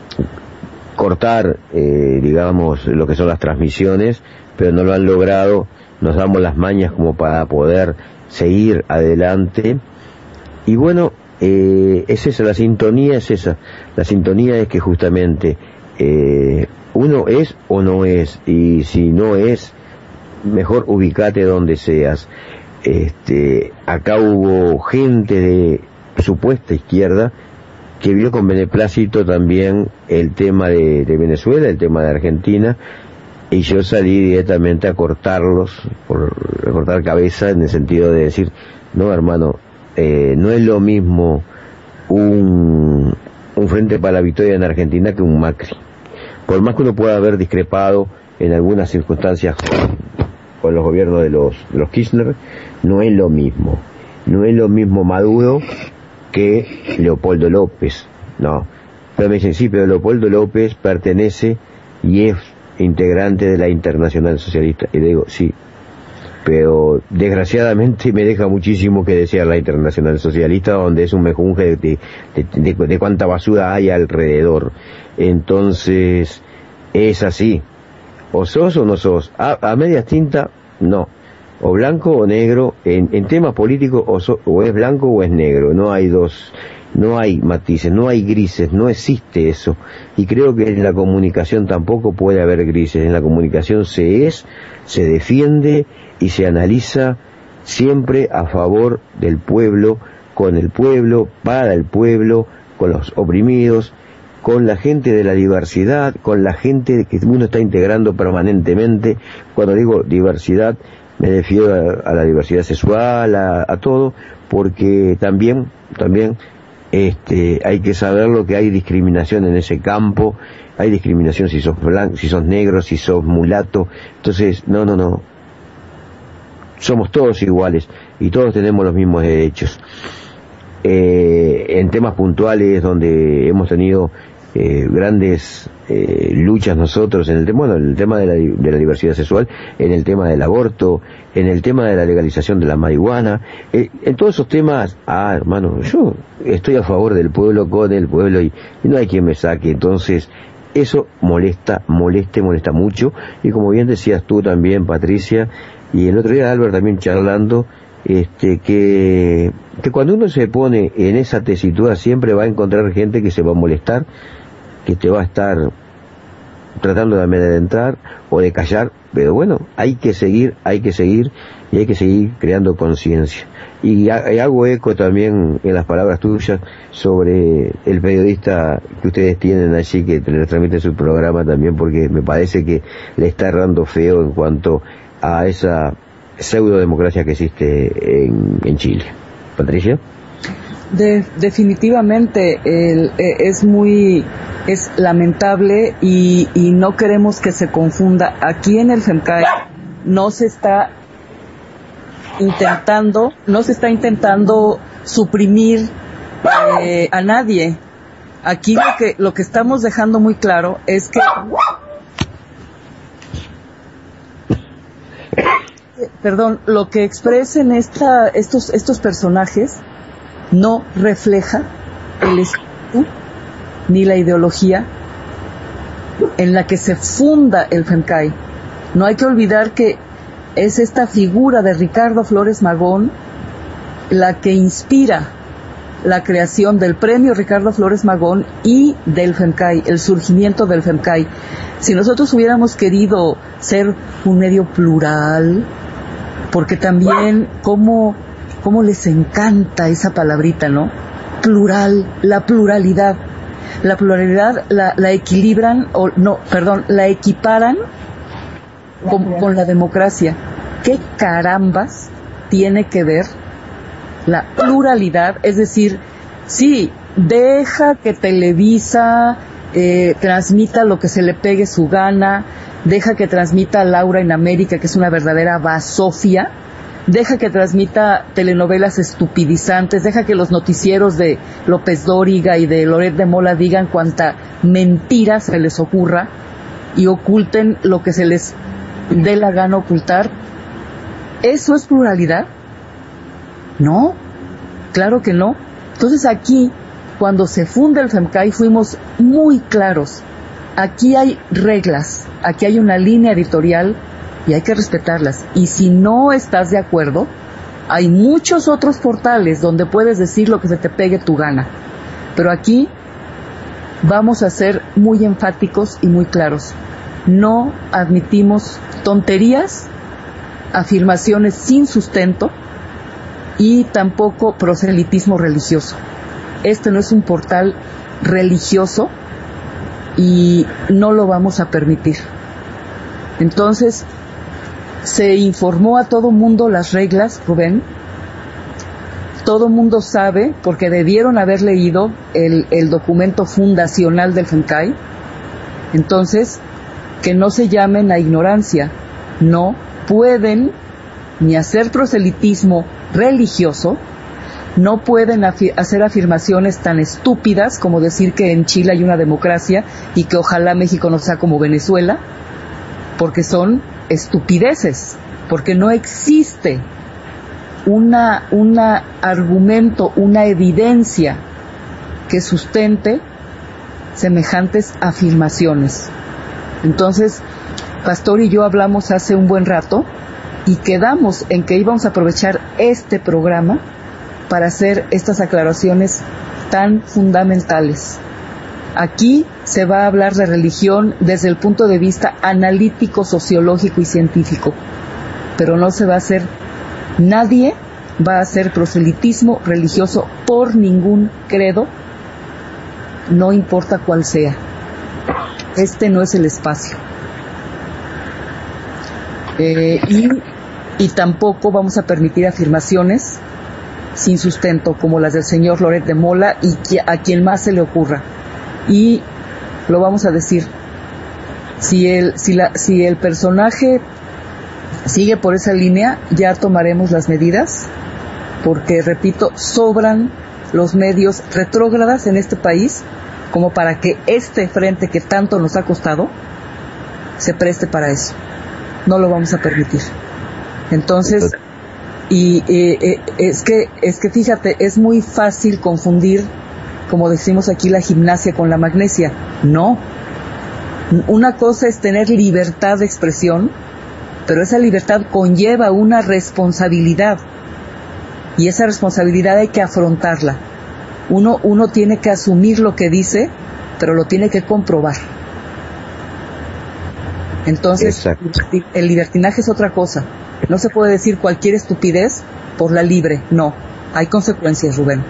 cortar, eh, digamos, lo que son las transmisiones, pero no lo han logrado. Nos damos las mañas como para poder seguir adelante. Y bueno, eh, es esa, la sintonía es esa. La sintonía es que justamente eh, uno es o no es, y si no es, mejor ubicate donde seas. Este, acá hubo gente de supuesta izquierda que vio con beneplácito también el tema de, de Venezuela, el tema de Argentina, y yo salí directamente a cortarlos, por, a cortar cabeza, en el sentido de decir, no hermano, eh, no es lo mismo un, un Frente para la Victoria en Argentina que un Macri. Por más que uno pueda haber discrepado en algunas circunstancias con, con los gobiernos de los, de los Kirchner, no es lo mismo. No es lo mismo Maduro que Leopoldo López, no. Pero me dicen, sí, pero Leopoldo López pertenece y es integrante de la Internacional Socialista. Y le digo, sí, pero desgraciadamente me deja muchísimo que desear la Internacional Socialista, donde es un mejunje de, de, de, de, de cuánta basura hay alrededor. Entonces, es así. O sos o no sos. A, a medias tinta, no. O blanco o negro. En, en temas políticos, o, so, o es blanco o es negro. No hay dos, no hay matices, no hay grises, no existe eso. Y creo que en la comunicación tampoco puede haber grises. En la comunicación se es, se defiende y se analiza siempre a favor del pueblo, con el pueblo, para el pueblo, con los oprimidos, con la gente de la diversidad, con la gente que uno está integrando permanentemente. Cuando digo diversidad, me refiero a, a la diversidad sexual, a, a todo, porque también, también este, hay que saber lo que hay discriminación en ese campo. Hay discriminación si sos blanco, si sos negro, si sos mulato. Entonces, no, no, no. Somos todos iguales y todos tenemos los mismos derechos. Eh, en temas puntuales donde hemos tenido eh, grandes eh, luchas nosotros, en el tema, bueno, en el tema de la, de la diversidad sexual, en el tema del aborto, en el tema de la legalización de la marihuana, eh, en todos esos temas, ah, hermano, yo estoy a favor del pueblo, con el pueblo, y, y no hay quien me saque. Entonces, eso molesta, moleste, molesta mucho, y como bien decías tú también, Patricia, y el otro día Albert también charlando, este, que, que cuando uno se pone en esa tesitura siempre va a encontrar gente que se va a molestar, que te va a estar tratando de amedrentar o de callar, pero bueno, hay que seguir, hay que seguir y hay que seguir creando conciencia. Y, ha, y hago eco también en las palabras tuyas sobre el periodista que ustedes tienen allí, que les transmite su programa también, porque me parece que le está errando feo en cuanto a esa pseudo democracia que existe en, en Chile. Patricia. De, definitivamente el, eh, es muy es lamentable y, y no queremos que se confunda. Aquí en el FEMCAE no se está intentando no se está intentando suprimir eh, a nadie. Aquí lo que lo que estamos dejando muy claro es que perdón, lo que expresen esta, estos, estos personajes no refleja el espíritu ni la ideología en la que se funda el FEMCAE. No hay que olvidar que es esta figura de Ricardo Flores Magón la que inspira la creación del premio Ricardo Flores Magón y del FEMCAE, el surgimiento del FEMCAE. Si nosotros hubiéramos querido ser un medio plural, porque también cómo, cómo les encanta esa palabrita, ¿no? Plural, la pluralidad. La pluralidad la, la equilibran, o no, perdón, la equiparan con, con la democracia. ¿Qué carambas tiene que ver la pluralidad? Es decir, sí, deja que Televisa eh, transmita lo que se le pegue su gana, deja que transmita Laura en América, que es una verdadera basofia, deja que transmita telenovelas estupidizantes, deja que los noticieros de López Dóriga y de Loret de Mola digan cuanta mentira se les ocurra y oculten lo que se les dé la gana ocultar. ¿Eso es pluralidad? No, claro que no. Entonces aquí, cuando se funda el FEMCAE, fuimos muy claros. Aquí hay reglas, aquí hay una línea editorial y hay que respetarlas. Y si no estás de acuerdo, hay muchos otros portales donde puedes decir lo que se te pegue tu gana. Pero aquí vamos a ser muy enfáticos y muy claros. No admitimos tonterías, afirmaciones sin sustento y tampoco proselitismo religioso. Este no es un portal religioso y no lo vamos a permitir. Entonces, se informó a todo mundo las reglas, Rubén. Todo mundo sabe, porque debieron haber leído el, el documento fundacional del FEMCAE. Entonces, que no se llamen a ignorancia. No pueden ni hacer proselitismo religioso, no pueden afi- hacer afirmaciones tan estúpidas como decir que en Chile hay una democracia y que ojalá México no sea como Venezuela, porque son estupideces, porque no existe una, una argumento, una evidencia que sustente semejantes afirmaciones. Entonces, Pastor y yo hablamos hace un buen rato y quedamos en que íbamos a aprovechar este programa para hacer estas aclaraciones tan fundamentales. Aquí se va a hablar de religión desde el punto de vista analítico, sociológico y científico, pero no se va a hacer, nadie, va a ser proselitismo religioso por ningún credo, no importa cuál sea. Este no es el espacio. Eh, y, y tampoco vamos a permitir afirmaciones sin sustento como las del señor Loret de Mola y que, a quien más se le ocurra. Y lo vamos a decir, si el, si la, si el personaje sigue por esa línea, ya tomaremos las medidas, porque repito, sobran los medios retrógradas en este país como para que este frente que tanto nos ha costado se preste para eso. No lo vamos a permitir. Entonces, y eh, eh, es que es que fíjate, es muy fácil confundir, como decimos aquí, la gimnasia con la magnesia. No. Una cosa es tener libertad de expresión, pero esa libertad conlleva una responsabilidad, y esa responsabilidad hay que afrontarla. Uno, uno tiene que asumir lo que dice, pero lo tiene que comprobar. Entonces, Exacto. El libertinaje es otra cosa. No se puede decir cualquier estupidez por la libre. No, hay consecuencias, Rubén.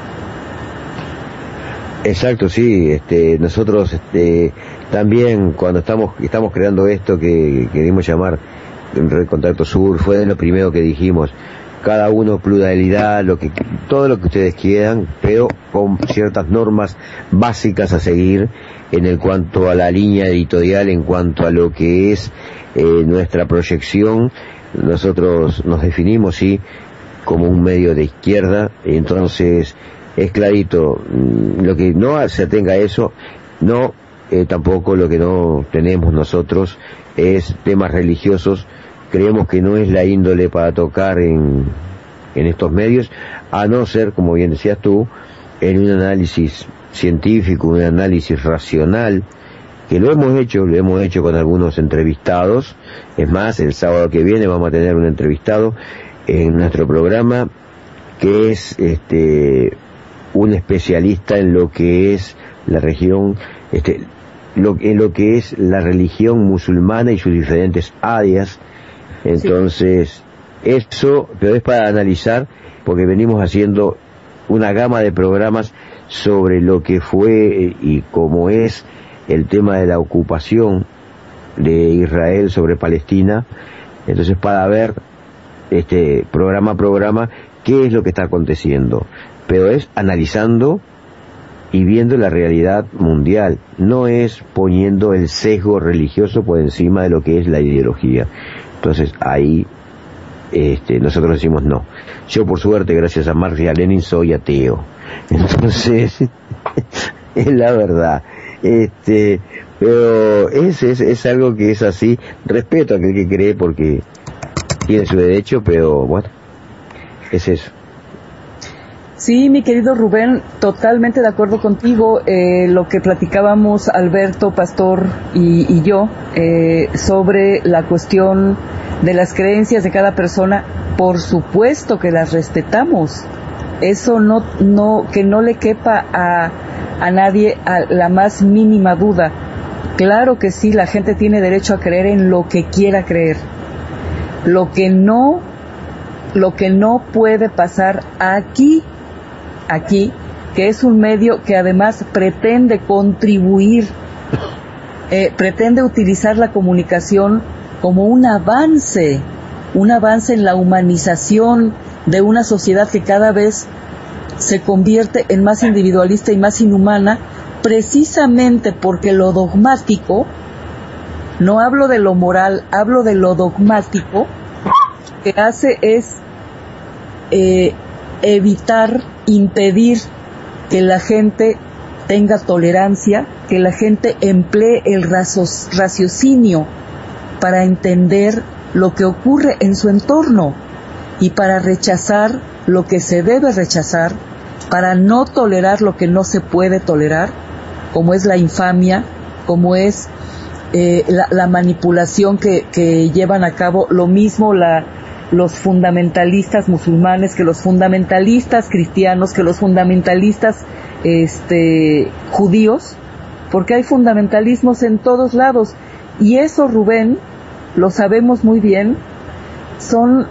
Exacto, sí. Este, nosotros este, también cuando estamos estamos creando esto que queremos llamar Red Contacto Sur, fue lo primero que dijimos. Cada uno pluralidad, lo que todo lo que ustedes quieran, pero con ciertas normas básicas a seguir en el cuanto a la línea editorial, en cuanto a lo que es eh, nuestra proyección. Nosotros nos definimos sí como un medio de izquierda, entonces es clarito, lo que no se atenga a eso, no eh, tampoco lo que no tenemos nosotros es temas religiosos. Creemos que no es la índole para tocar en, en estos medios, a no ser, como bien decías tú, en un análisis científico, un análisis racional, que lo hemos hecho, lo hemos hecho con algunos entrevistados. Es más, el sábado que viene vamos a tener un entrevistado en nuestro programa, que es este un especialista en lo que es la región, este, lo, en lo que es la religión musulmana y sus diferentes áreas. Entonces, sí. Eso, pero es para analizar, porque venimos haciendo una gama de programas sobre lo que fue y cómo es el tema de la ocupación de Israel sobre Palestina. Entonces, para ver este programa a programa qué es lo que está aconteciendo, pero es analizando y viendo la realidad mundial, no es poniendo el sesgo religioso por encima de lo que es la ideología. Entonces ahí este, nosotros decimos no. Yo por suerte, gracias a Marx y a Lenin, soy ateo. Entonces es la verdad. Este, pero es, es, es algo que es así. Respeto a aquel que cree porque tiene su derecho, pero bueno, es eso. Sí, mi querido Rubén, totalmente de acuerdo contigo. Eh, lo que platicábamos Alberto, Pastor y, y yo eh, sobre la cuestión de las creencias de cada persona, por supuesto que las respetamos. Eso no, no, que no le quepa a, a nadie a la más mínima duda. Claro que sí, la gente tiene derecho a creer en lo que quiera creer. Lo que no, lo que no puede pasar aquí. aquí, que es un medio que además pretende contribuir, eh, pretende utilizar la comunicación como un avance, un avance en la humanización de una sociedad que cada vez se convierte en más individualista y más inhumana, precisamente porque lo dogmático, no hablo de lo moral, hablo de lo dogmático, que hace es eh, evitar, impedir que la gente tenga tolerancia, que la gente emplee el raciocinio para entender lo que ocurre en su entorno y para rechazar lo que se debe rechazar, para no tolerar lo que no se puede tolerar, como es la infamia, como es eh, la, la manipulación que, que llevan a cabo, lo mismo la los fundamentalistas musulmanes, que los fundamentalistas cristianos, que los fundamentalistas este, judíos, porque hay fundamentalismos en todos lados, y eso, Rubén, lo sabemos muy bien, son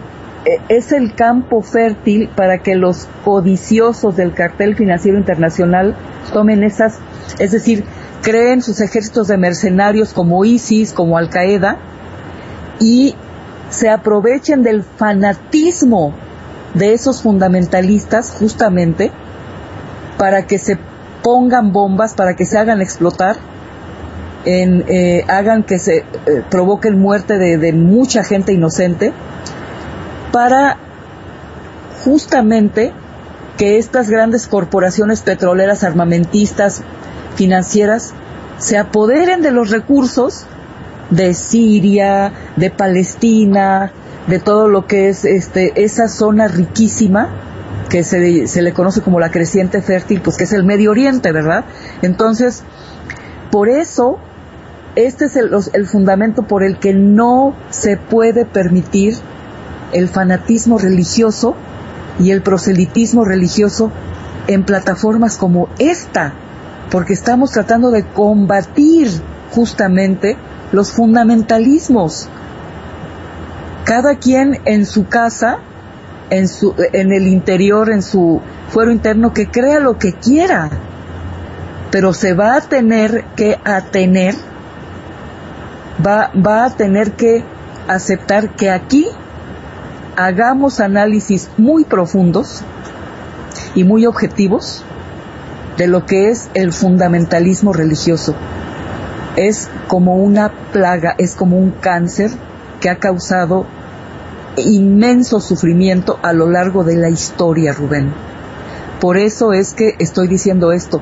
es el campo fértil para que los codiciosos del cartel financiero internacional tomen esas, es decir, creen sus ejércitos de mercenarios como ISIS, como Al Qaeda, y se aprovechen del fanatismo de esos fundamentalistas justamente para que se pongan bombas, para que se hagan explotar, en, eh, hagan que se eh, provoquen muerte de, de mucha gente inocente, para justamente que estas grandes corporaciones petroleras, armamentistas, financieras, se apoderen de los recursos de Siria, de Palestina, de todo lo que es este esa zona riquísima que se, se le conoce como la creciente fértil, pues que es el Medio Oriente, ¿verdad? Entonces, por eso, este es el, el fundamento por el que no se puede permitir el fanatismo religioso y el proselitismo religioso en plataformas como esta, porque estamos tratando de combatir justamente los fundamentalismos. Cada quien en su casa, en su, en el interior, en su fuero interno, que crea lo que quiera, pero se va a tener que atener, va, va a tener que aceptar que aquí hagamos análisis muy profundos y muy objetivos de lo que es el fundamentalismo religioso. Es como una plaga, es como un cáncer que ha causado inmenso sufrimiento a lo largo de la historia, Rubén. Por eso es que estoy diciendo esto.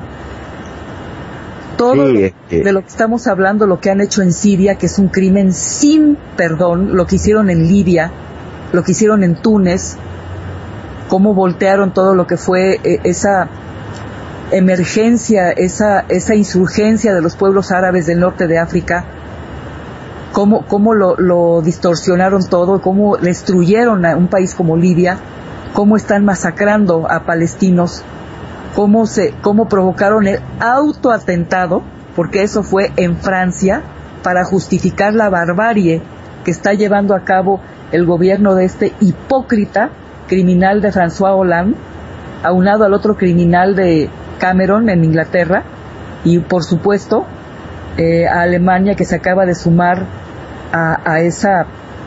Todo sí, eh, de lo que estamos hablando, lo que han hecho en Siria, que es un crimen sin perdón, lo que hicieron en Libia, lo que hicieron en Túnez, cómo voltearon todo lo que fue eh, esa emergencia, esa esa insurgencia de los pueblos árabes del norte de África, cómo, cómo lo, lo distorsionaron todo, cómo destruyeron a un país como Libia, cómo están masacrando a palestinos, cómo se cómo provocaron el autoatentado, porque eso fue en Francia, para justificar la barbarie que está llevando a cabo el gobierno de este hipócrita criminal de François Hollande, aunado al otro criminal de Cameron en Inglaterra, y por supuesto eh, a Alemania, que se acaba de sumar a, a esa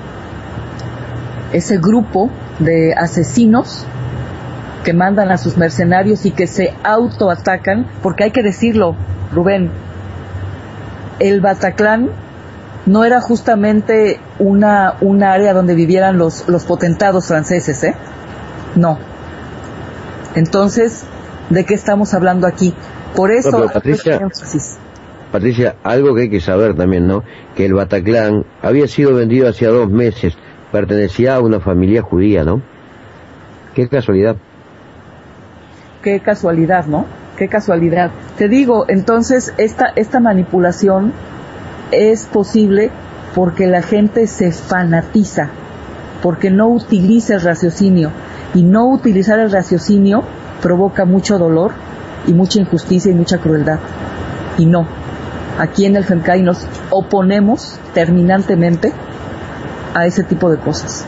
ese grupo de asesinos que mandan a sus mercenarios y que se autoatacan, porque hay que decirlo, Rubén, el Bataclan no era justamente una una área donde vivieran los los potentados franceses, ¿eh? No. Entonces, ¿de qué estamos hablando aquí? Por eso, no, Patricia, Patricia, algo que hay que saber también, ¿no? Que el Bataclan había sido vendido hacía dos meses, pertenecía a una familia judía, ¿no? Qué casualidad. Qué casualidad, ¿no? Qué casualidad. Te digo, entonces, esta esta manipulación es posible porque la gente se fanatiza, porque no utiliza el raciocinio, y no utilizar el raciocinio provoca mucho dolor y mucha injusticia y mucha crueldad. Y no, aquí en el FEMCAI nos oponemos terminantemente a ese tipo de cosas.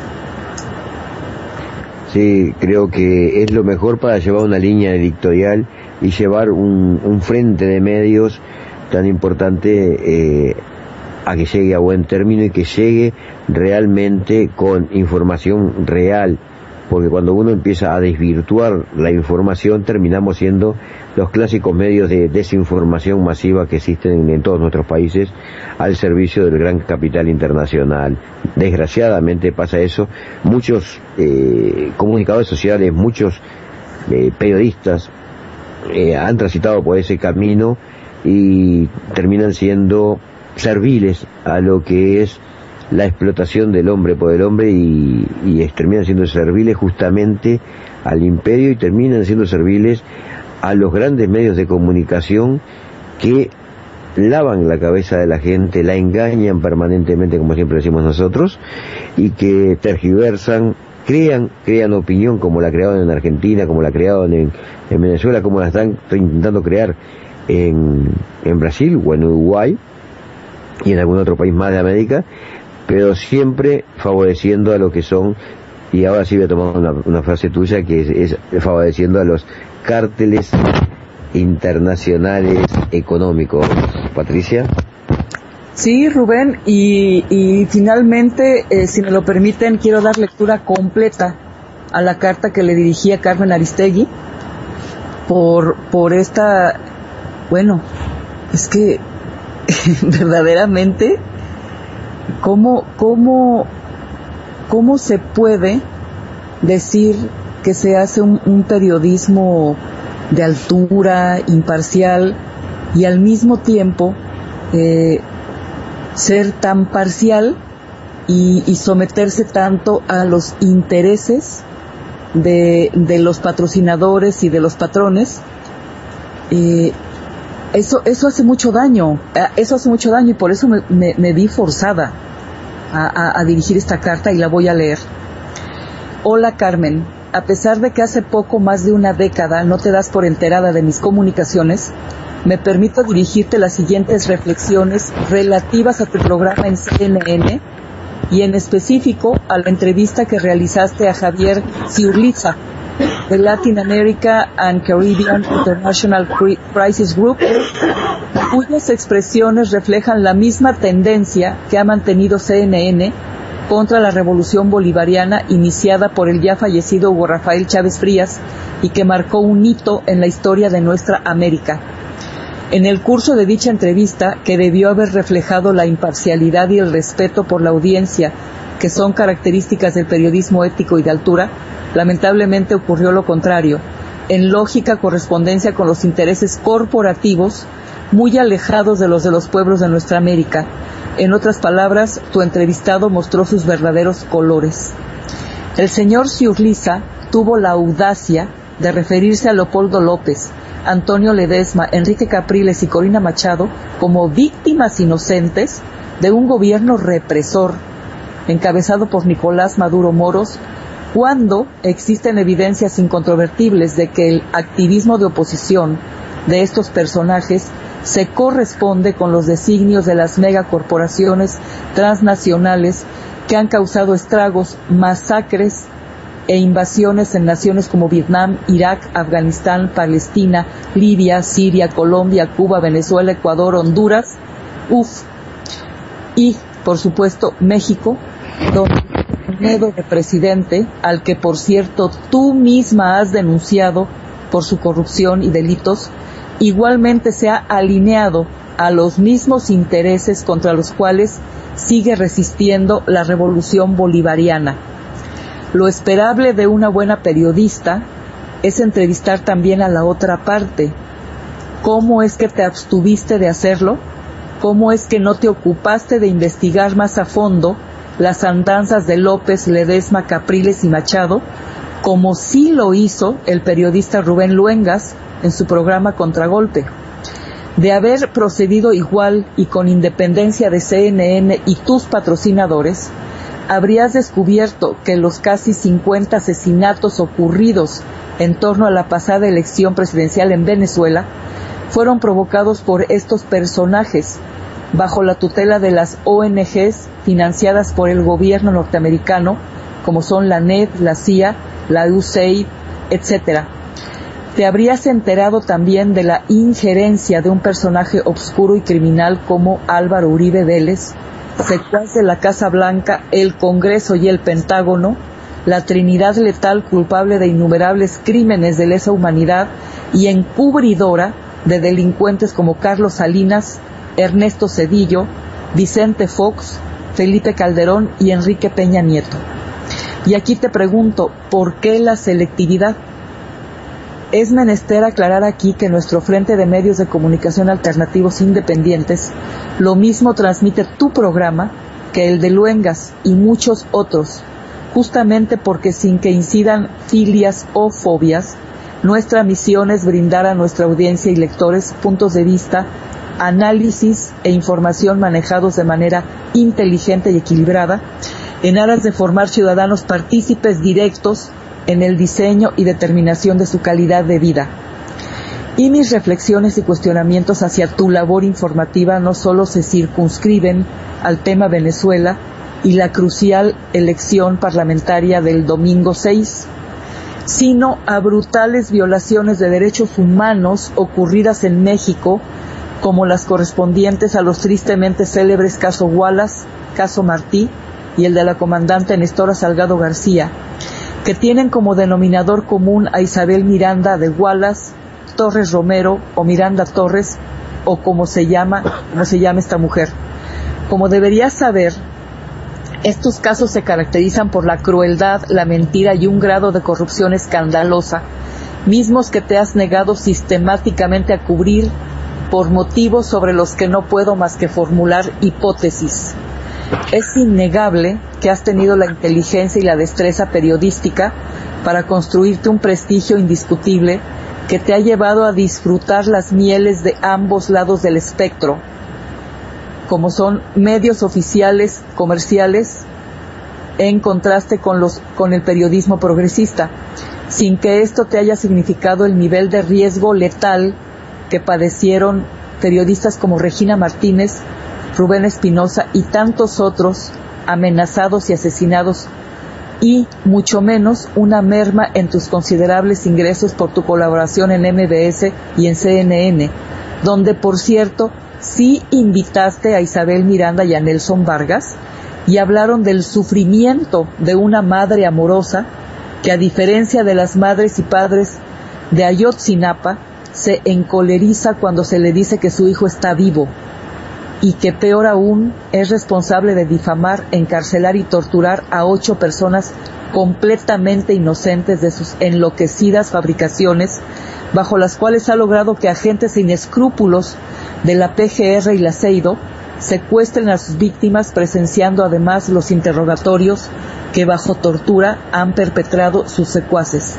Sí, creo que es lo mejor para llevar una línea editorial y llevar un, un frente de medios tan importante eh, a que llegue a buen término y que llegue realmente con información real, porque cuando uno empieza a desvirtuar la información terminamos siendo los clásicos medios de desinformación masiva que existen en todos nuestros países al servicio del gran capital internacional. Desgraciadamente pasa eso. Muchos eh, comunicadores sociales, muchos eh, periodistas eh, han transitado por ese camino y terminan siendo serviles a lo que es la explotación del hombre por el hombre y, y terminan siendo serviles justamente al imperio y terminan siendo serviles a los grandes medios de comunicación que lavan la cabeza de la gente, la engañan permanentemente, como siempre decimos nosotros, y que tergiversan, crean, crean opinión como la crearon en Argentina, como la crearon en, en Venezuela, como la están intentando crear en, en Brasil o en Uruguay y en algún otro país más de América, pero siempre favoreciendo a lo que son Y ahora sí voy a tomar una, una frase tuya que es, es favoreciendo a los cárteles internacionales económicos. Patricia. Sí, Rubén, y, y finalmente, eh, si me lo permiten, quiero dar lectura completa a la carta que le dirigí a Carmen Aristegui por, por esta, bueno, es que verdaderamente, ¿cómo, cómo, cómo se puede decir que se hace un, un periodismo de altura, imparcial, y al mismo tiempo eh, ser tan parcial y, y someterse tanto a los intereses de, de los patrocinadores y de los patrones? Eh, eso eso hace mucho daño, eso hace mucho daño y por eso me, me, me vi forzada a, a, a dirigir esta carta y la voy a leer. Hola Carmen, a pesar de que hace poco más de una década no te das por enterada de mis comunicaciones, me permito dirigirte las siguientes reflexiones relativas a tu programa en C N N y en específico a la entrevista que realizaste a Javier Ciurliza de Latin America and Caribbean International Crisis Group, cuyas expresiones reflejan la misma tendencia que ha mantenido C N N contra la revolución bolivariana iniciada por el ya fallecido Hugo Rafael Chávez Frías y que marcó un hito en la historia de nuestra América. En el curso de dicha entrevista, que debió haber reflejado la imparcialidad y el respeto por la audiencia, que son características del periodismo ético y de altura, lamentablemente ocurrió lo contrario, en lógica correspondencia con los intereses corporativos muy alejados de los de los pueblos de nuestra América. En otras palabras, tu entrevistado mostró sus verdaderos colores. El señor Ciurliza tuvo la audacia de referirse a Leopoldo López, Antonio Ledesma, Enrique Capriles y Corina Machado como víctimas inocentes de un gobierno represor, encabezado por Nicolás Maduro Moros, cuando existen evidencias incontrovertibles de que el activismo de oposición de estos personajes se corresponde con los designios de las megacorporaciones transnacionales que han causado estragos, masacres e invasiones en naciones como Vietnam, Irak, Afganistán, Palestina, Libia, Siria, Colombia, Cuba, Venezuela, Ecuador, Honduras, uf, y por supuesto México, donde Olmedo de presidente, al que por cierto tú misma has denunciado por su corrupción y delitos, igualmente se ha alineado a los mismos intereses contra los cuales sigue resistiendo la revolución bolivariana. Lo esperable de una buena periodista es entrevistar también a la otra parte. ¿Cómo es que te abstuviste de hacerlo? ¿Cómo es que no te ocupaste de investigar más a fondo las andanzas de López, Ledesma, Capriles y Machado, como sí lo hizo el periodista Rubén Luengas en su programa Contragolpe? De haber procedido igual y con independencia de C N N y tus patrocinadores, habrías descubierto que los casi cincuenta asesinatos ocurridos en torno a la pasada elección presidencial en Venezuela fueron provocados por estos personajes bajo la tutela de las O N Ges financiadas por el gobierno norteamericano, como son la N E D, la C I A, la U S A I D, etcétera. Te habrías enterado también de la injerencia de un personaje obscuro y criminal como Álvaro Uribe Vélez, secuaz de la Casa Blanca, el Congreso y el Pentágono, la Trinidad letal culpable de innumerables crímenes de lesa humanidad y encubridora de delincuentes como Carlos Salinas, Ernesto Zedillo, Vicente Fox, Felipe Calderón y Enrique Peña Nieto. Y aquí te pregunto, ¿por qué la selectividad? Es menester aclarar aquí que nuestro Frente de Medios de Comunicación Alternativos Independientes lo mismo transmite tu programa que el de Luengas y muchos otros, justamente porque sin que incidan filias o fobias, nuestra misión es brindar a nuestra audiencia y lectores puntos de vista, análisis e información manejados de manera inteligente y equilibrada, en aras de formar ciudadanos partícipes directos en el diseño y determinación de su calidad de vida. Y mis reflexiones y cuestionamientos hacia tu labor informativa no solo se circunscriben al tema Venezuela, y la crucial elección parlamentaria del domingo seis, sino a brutales violaciones de derechos humanos ocurridas en México, como las correspondientes a los tristemente célebres caso Wallace, caso Martí y el de la comandante Nestora Salgado García, que tienen como denominador común a Isabel Miranda de Wallace, Torres Romero o Miranda Torres, o como se llama, como se llama esta mujer. Como deberías saber, estos casos se caracterizan por la crueldad, la mentira y un grado de corrupción escandalosa, mismos que te has negado sistemáticamente a cubrir por motivos sobre los que no puedo más que formular hipótesis. Es innegable que has tenido la inteligencia y la destreza periodística para construirte un prestigio indiscutible que te ha llevado a disfrutar las mieles de ambos lados del espectro, como son medios oficiales, comerciales, en contraste con los con el periodismo progresista, sin que esto te haya significado el nivel de riesgo letal que padecieron periodistas como Regina Martínez, Rubén Espinosa y tantos otros amenazados y asesinados, y mucho menos una merma en tus considerables ingresos por tu colaboración en M B S y en C N N, donde, por cierto, sí invitaste a Isabel Miranda y a Nelson Vargas y hablaron del sufrimiento de una madre amorosa que, a diferencia de las madres y padres de Ayotzinapa, se encoleriza cuando se le dice que su hijo está vivo y que, peor aún, es responsable de difamar, encarcelar y torturar a ocho personas completamente inocentes de sus enloquecidas fabricaciones, bajo las cuales ha logrado que agentes sin escrúpulos de la P G R y la CEIDO secuestren a sus víctimas, presenciando además los interrogatorios que bajo tortura han perpetrado sus secuaces.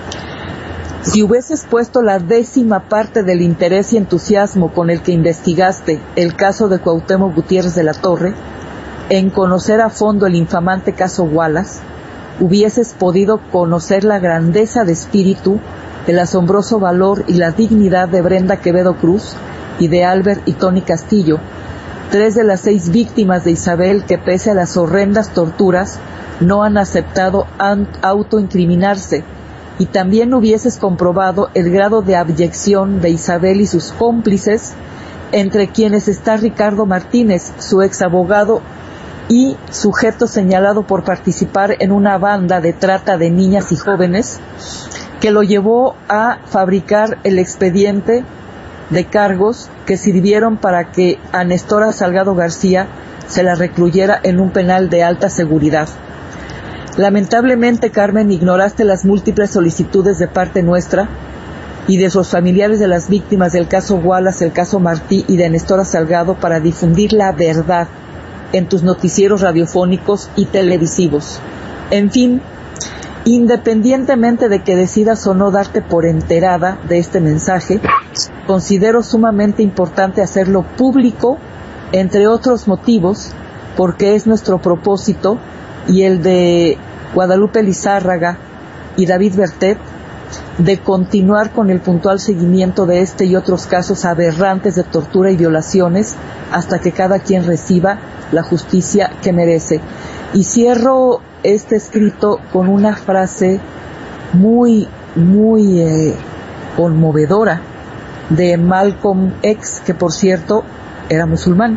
Si hubieses puesto la décima parte del interés y entusiasmo con el que investigaste el caso de Cuauhtémoc Gutiérrez de la Torre, en conocer a fondo el infamante caso Wallace, hubieses podido conocer la grandeza de espíritu, el asombroso valor y la dignidad de Brenda Quevedo Cruz y de Albert y Tony Castillo, tres de las seis víctimas de Isabel que, pese a las horrendas torturas, no han aceptado autoincriminarse, y también hubieses comprobado el grado de abyección de Isabel y sus cómplices, entre quienes está Ricardo Martínez, su ex abogado y sujeto señalado por participar en una banda de trata de niñas y jóvenes, que lo llevó a fabricar el expediente de cargos que sirvieron para que a Nestora Salgado García se la recluyera en un penal de alta seguridad. Lamentablemente, Carmen, ignoraste las múltiples solicitudes de parte nuestra y de sus familiares de las víctimas del caso Wallace, el caso Martí y de Nestora Salgado para difundir la verdad en tus noticieros radiofónicos y televisivos. En fin, independientemente de que decidas o no darte por enterada de este mensaje, considero sumamente importante hacerlo público, entre otros motivos, porque es nuestro propósito y el de Guadalupe Lizárraga y David Bertet de continuar con el puntual seguimiento de este y otros casos aberrantes de tortura y violaciones hasta que cada quien reciba la justicia que merece. Y cierro este escrito con una frase muy, muy eh, conmovedora de Malcolm X, que por cierto era musulmán,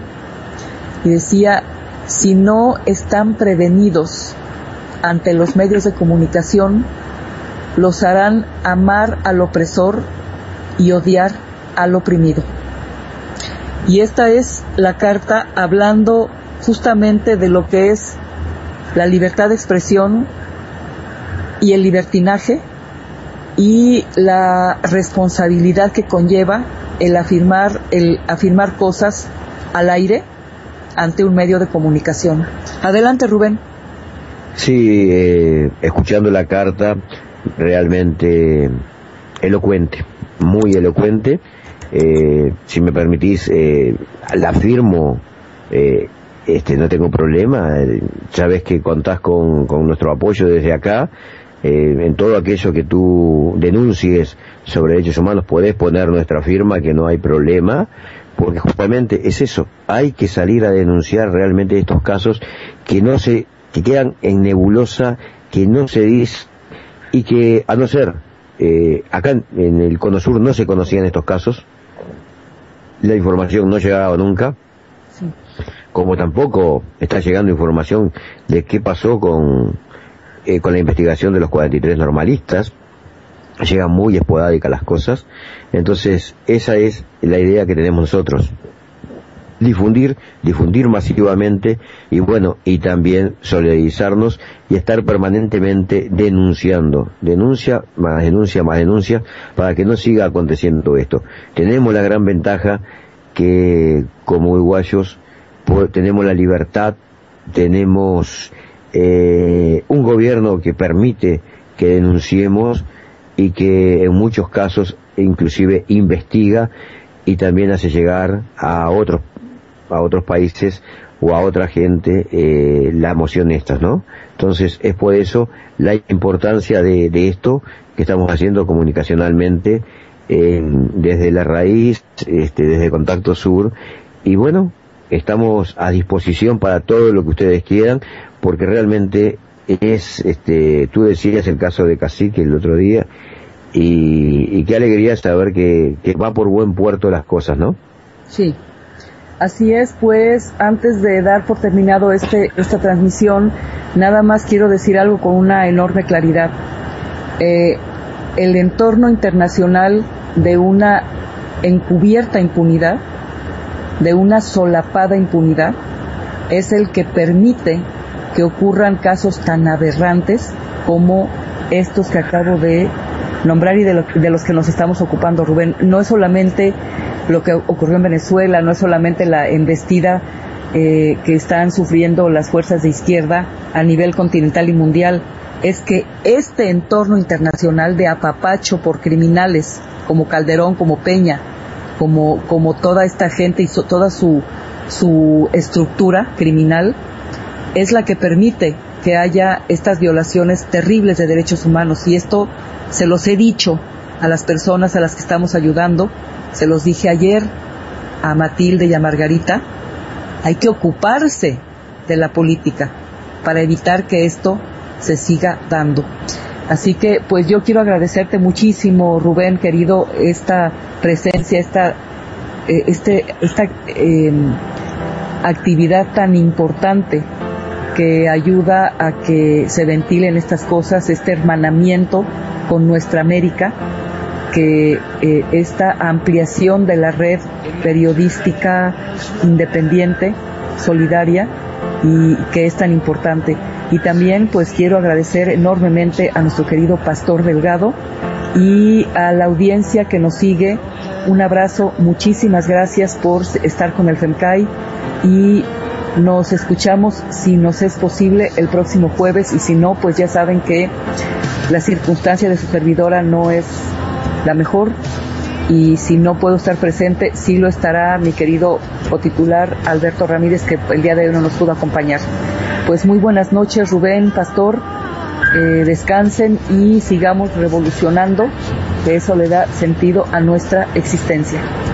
y decía: si no están prevenidos ante los medios de comunicación, los harán amar al opresor y odiar al oprimido. Y esta es la carta hablando justamente de lo que es la libertad de expresión y el libertinaje y la responsabilidad que conlleva el afirmar, el afirmar cosas al aire ante un medio de comunicación. Adelante, Rubén. Sí, eh, escuchando la carta, realmente elocuente, muy elocuente. Eh, si me permitís, eh, la firmo, eh, este, no tengo problema. Eh, sabes que contás con, con nuestro apoyo desde acá. Eh, en todo aquello que tú denuncies sobre derechos humanos podés poner nuestra firma, que no hay problema, porque justamente es eso, hay que salir a denunciar realmente estos casos que no se, que quedan en nebulosa, que no se dice, y que a no ser, eh, acá en, en el Cono Sur no se conocían estos casos, la información no llegaba nunca, sí. Como tampoco está llegando información de qué pasó con, eh, con la investigación de los cuarenta y tres normalistas. Llegan muy esporádicas las cosas. Entonces esa es la idea que tenemos nosotros, difundir, difundir masivamente, y bueno, y también solidarizarnos y estar permanentemente denunciando, denuncia, más denuncia, más denuncia, para que no siga aconteciendo esto. Tenemos la gran ventaja que como uruguayos tenemos la libertad, tenemos eh, un gobierno que permite que denunciemos y que en muchos casos inclusive investiga y también hace llegar a otros a otros países o a otra gente eh, la moción estas, ¿no? Entonces es por eso la importancia de, de esto que estamos haciendo comunicacionalmente eh, desde La Raíz, este, desde Contacto Sur, y bueno, estamos a disposición para todo lo que ustedes quieran, porque realmente es, este, tú decías el caso de Cacique el otro día, y, y qué alegría saber que, que va por buen puerto las cosas, ¿no? Sí, así es. Pues antes de dar por terminado este esta transmisión, nada más quiero decir algo con una enorme claridad. Eh, el entorno internacional de una encubierta impunidad, de una solapada impunidad, es el que permite que ocurran casos tan aberrantes como estos que acabo de nombrar y de, lo, de los que nos estamos ocupando, Rubén. No es solamente lo que ocurrió en Venezuela, no es solamente la embestida eh, que están sufriendo las fuerzas de izquierda a nivel continental y mundial, es que este entorno internacional de apapacho por criminales como Calderón, como Peña, como como toda esta gente y so, toda su su estructura criminal, es la que permite que haya estas violaciones terribles de derechos humanos. Y esto se los he dicho a las personas a las que estamos ayudando, se los dije ayer a Matilde y a Margarita. Hay que ocuparse de la política para evitar que esto se siga dando. Así que pues yo quiero agradecerte muchísimo, Rubén querido, esta presencia, esta eh, este esta eh, actividad tan importante que ayuda a que se ventilen estas cosas, este hermanamiento con nuestra América, que eh, esta ampliación de la red periodística independiente, solidaria, y que es tan importante. Y también pues quiero agradecer enormemente a nuestro querido Pastor Delgado y a la audiencia que nos sigue. Un abrazo, muchísimas gracias por estar con el FEMCAI, y nos escuchamos, si nos es posible, el próximo jueves, y si no, pues ya saben que la circunstancia de su servidora no es la mejor, y si no puedo estar presente, sí lo estará mi querido cotitular Alberto Ramírez, que el día de hoy no nos pudo acompañar. Pues muy buenas noches, Rubén, Pastor, eh, descansen y sigamos revolucionando, que eso le da sentido a nuestra existencia.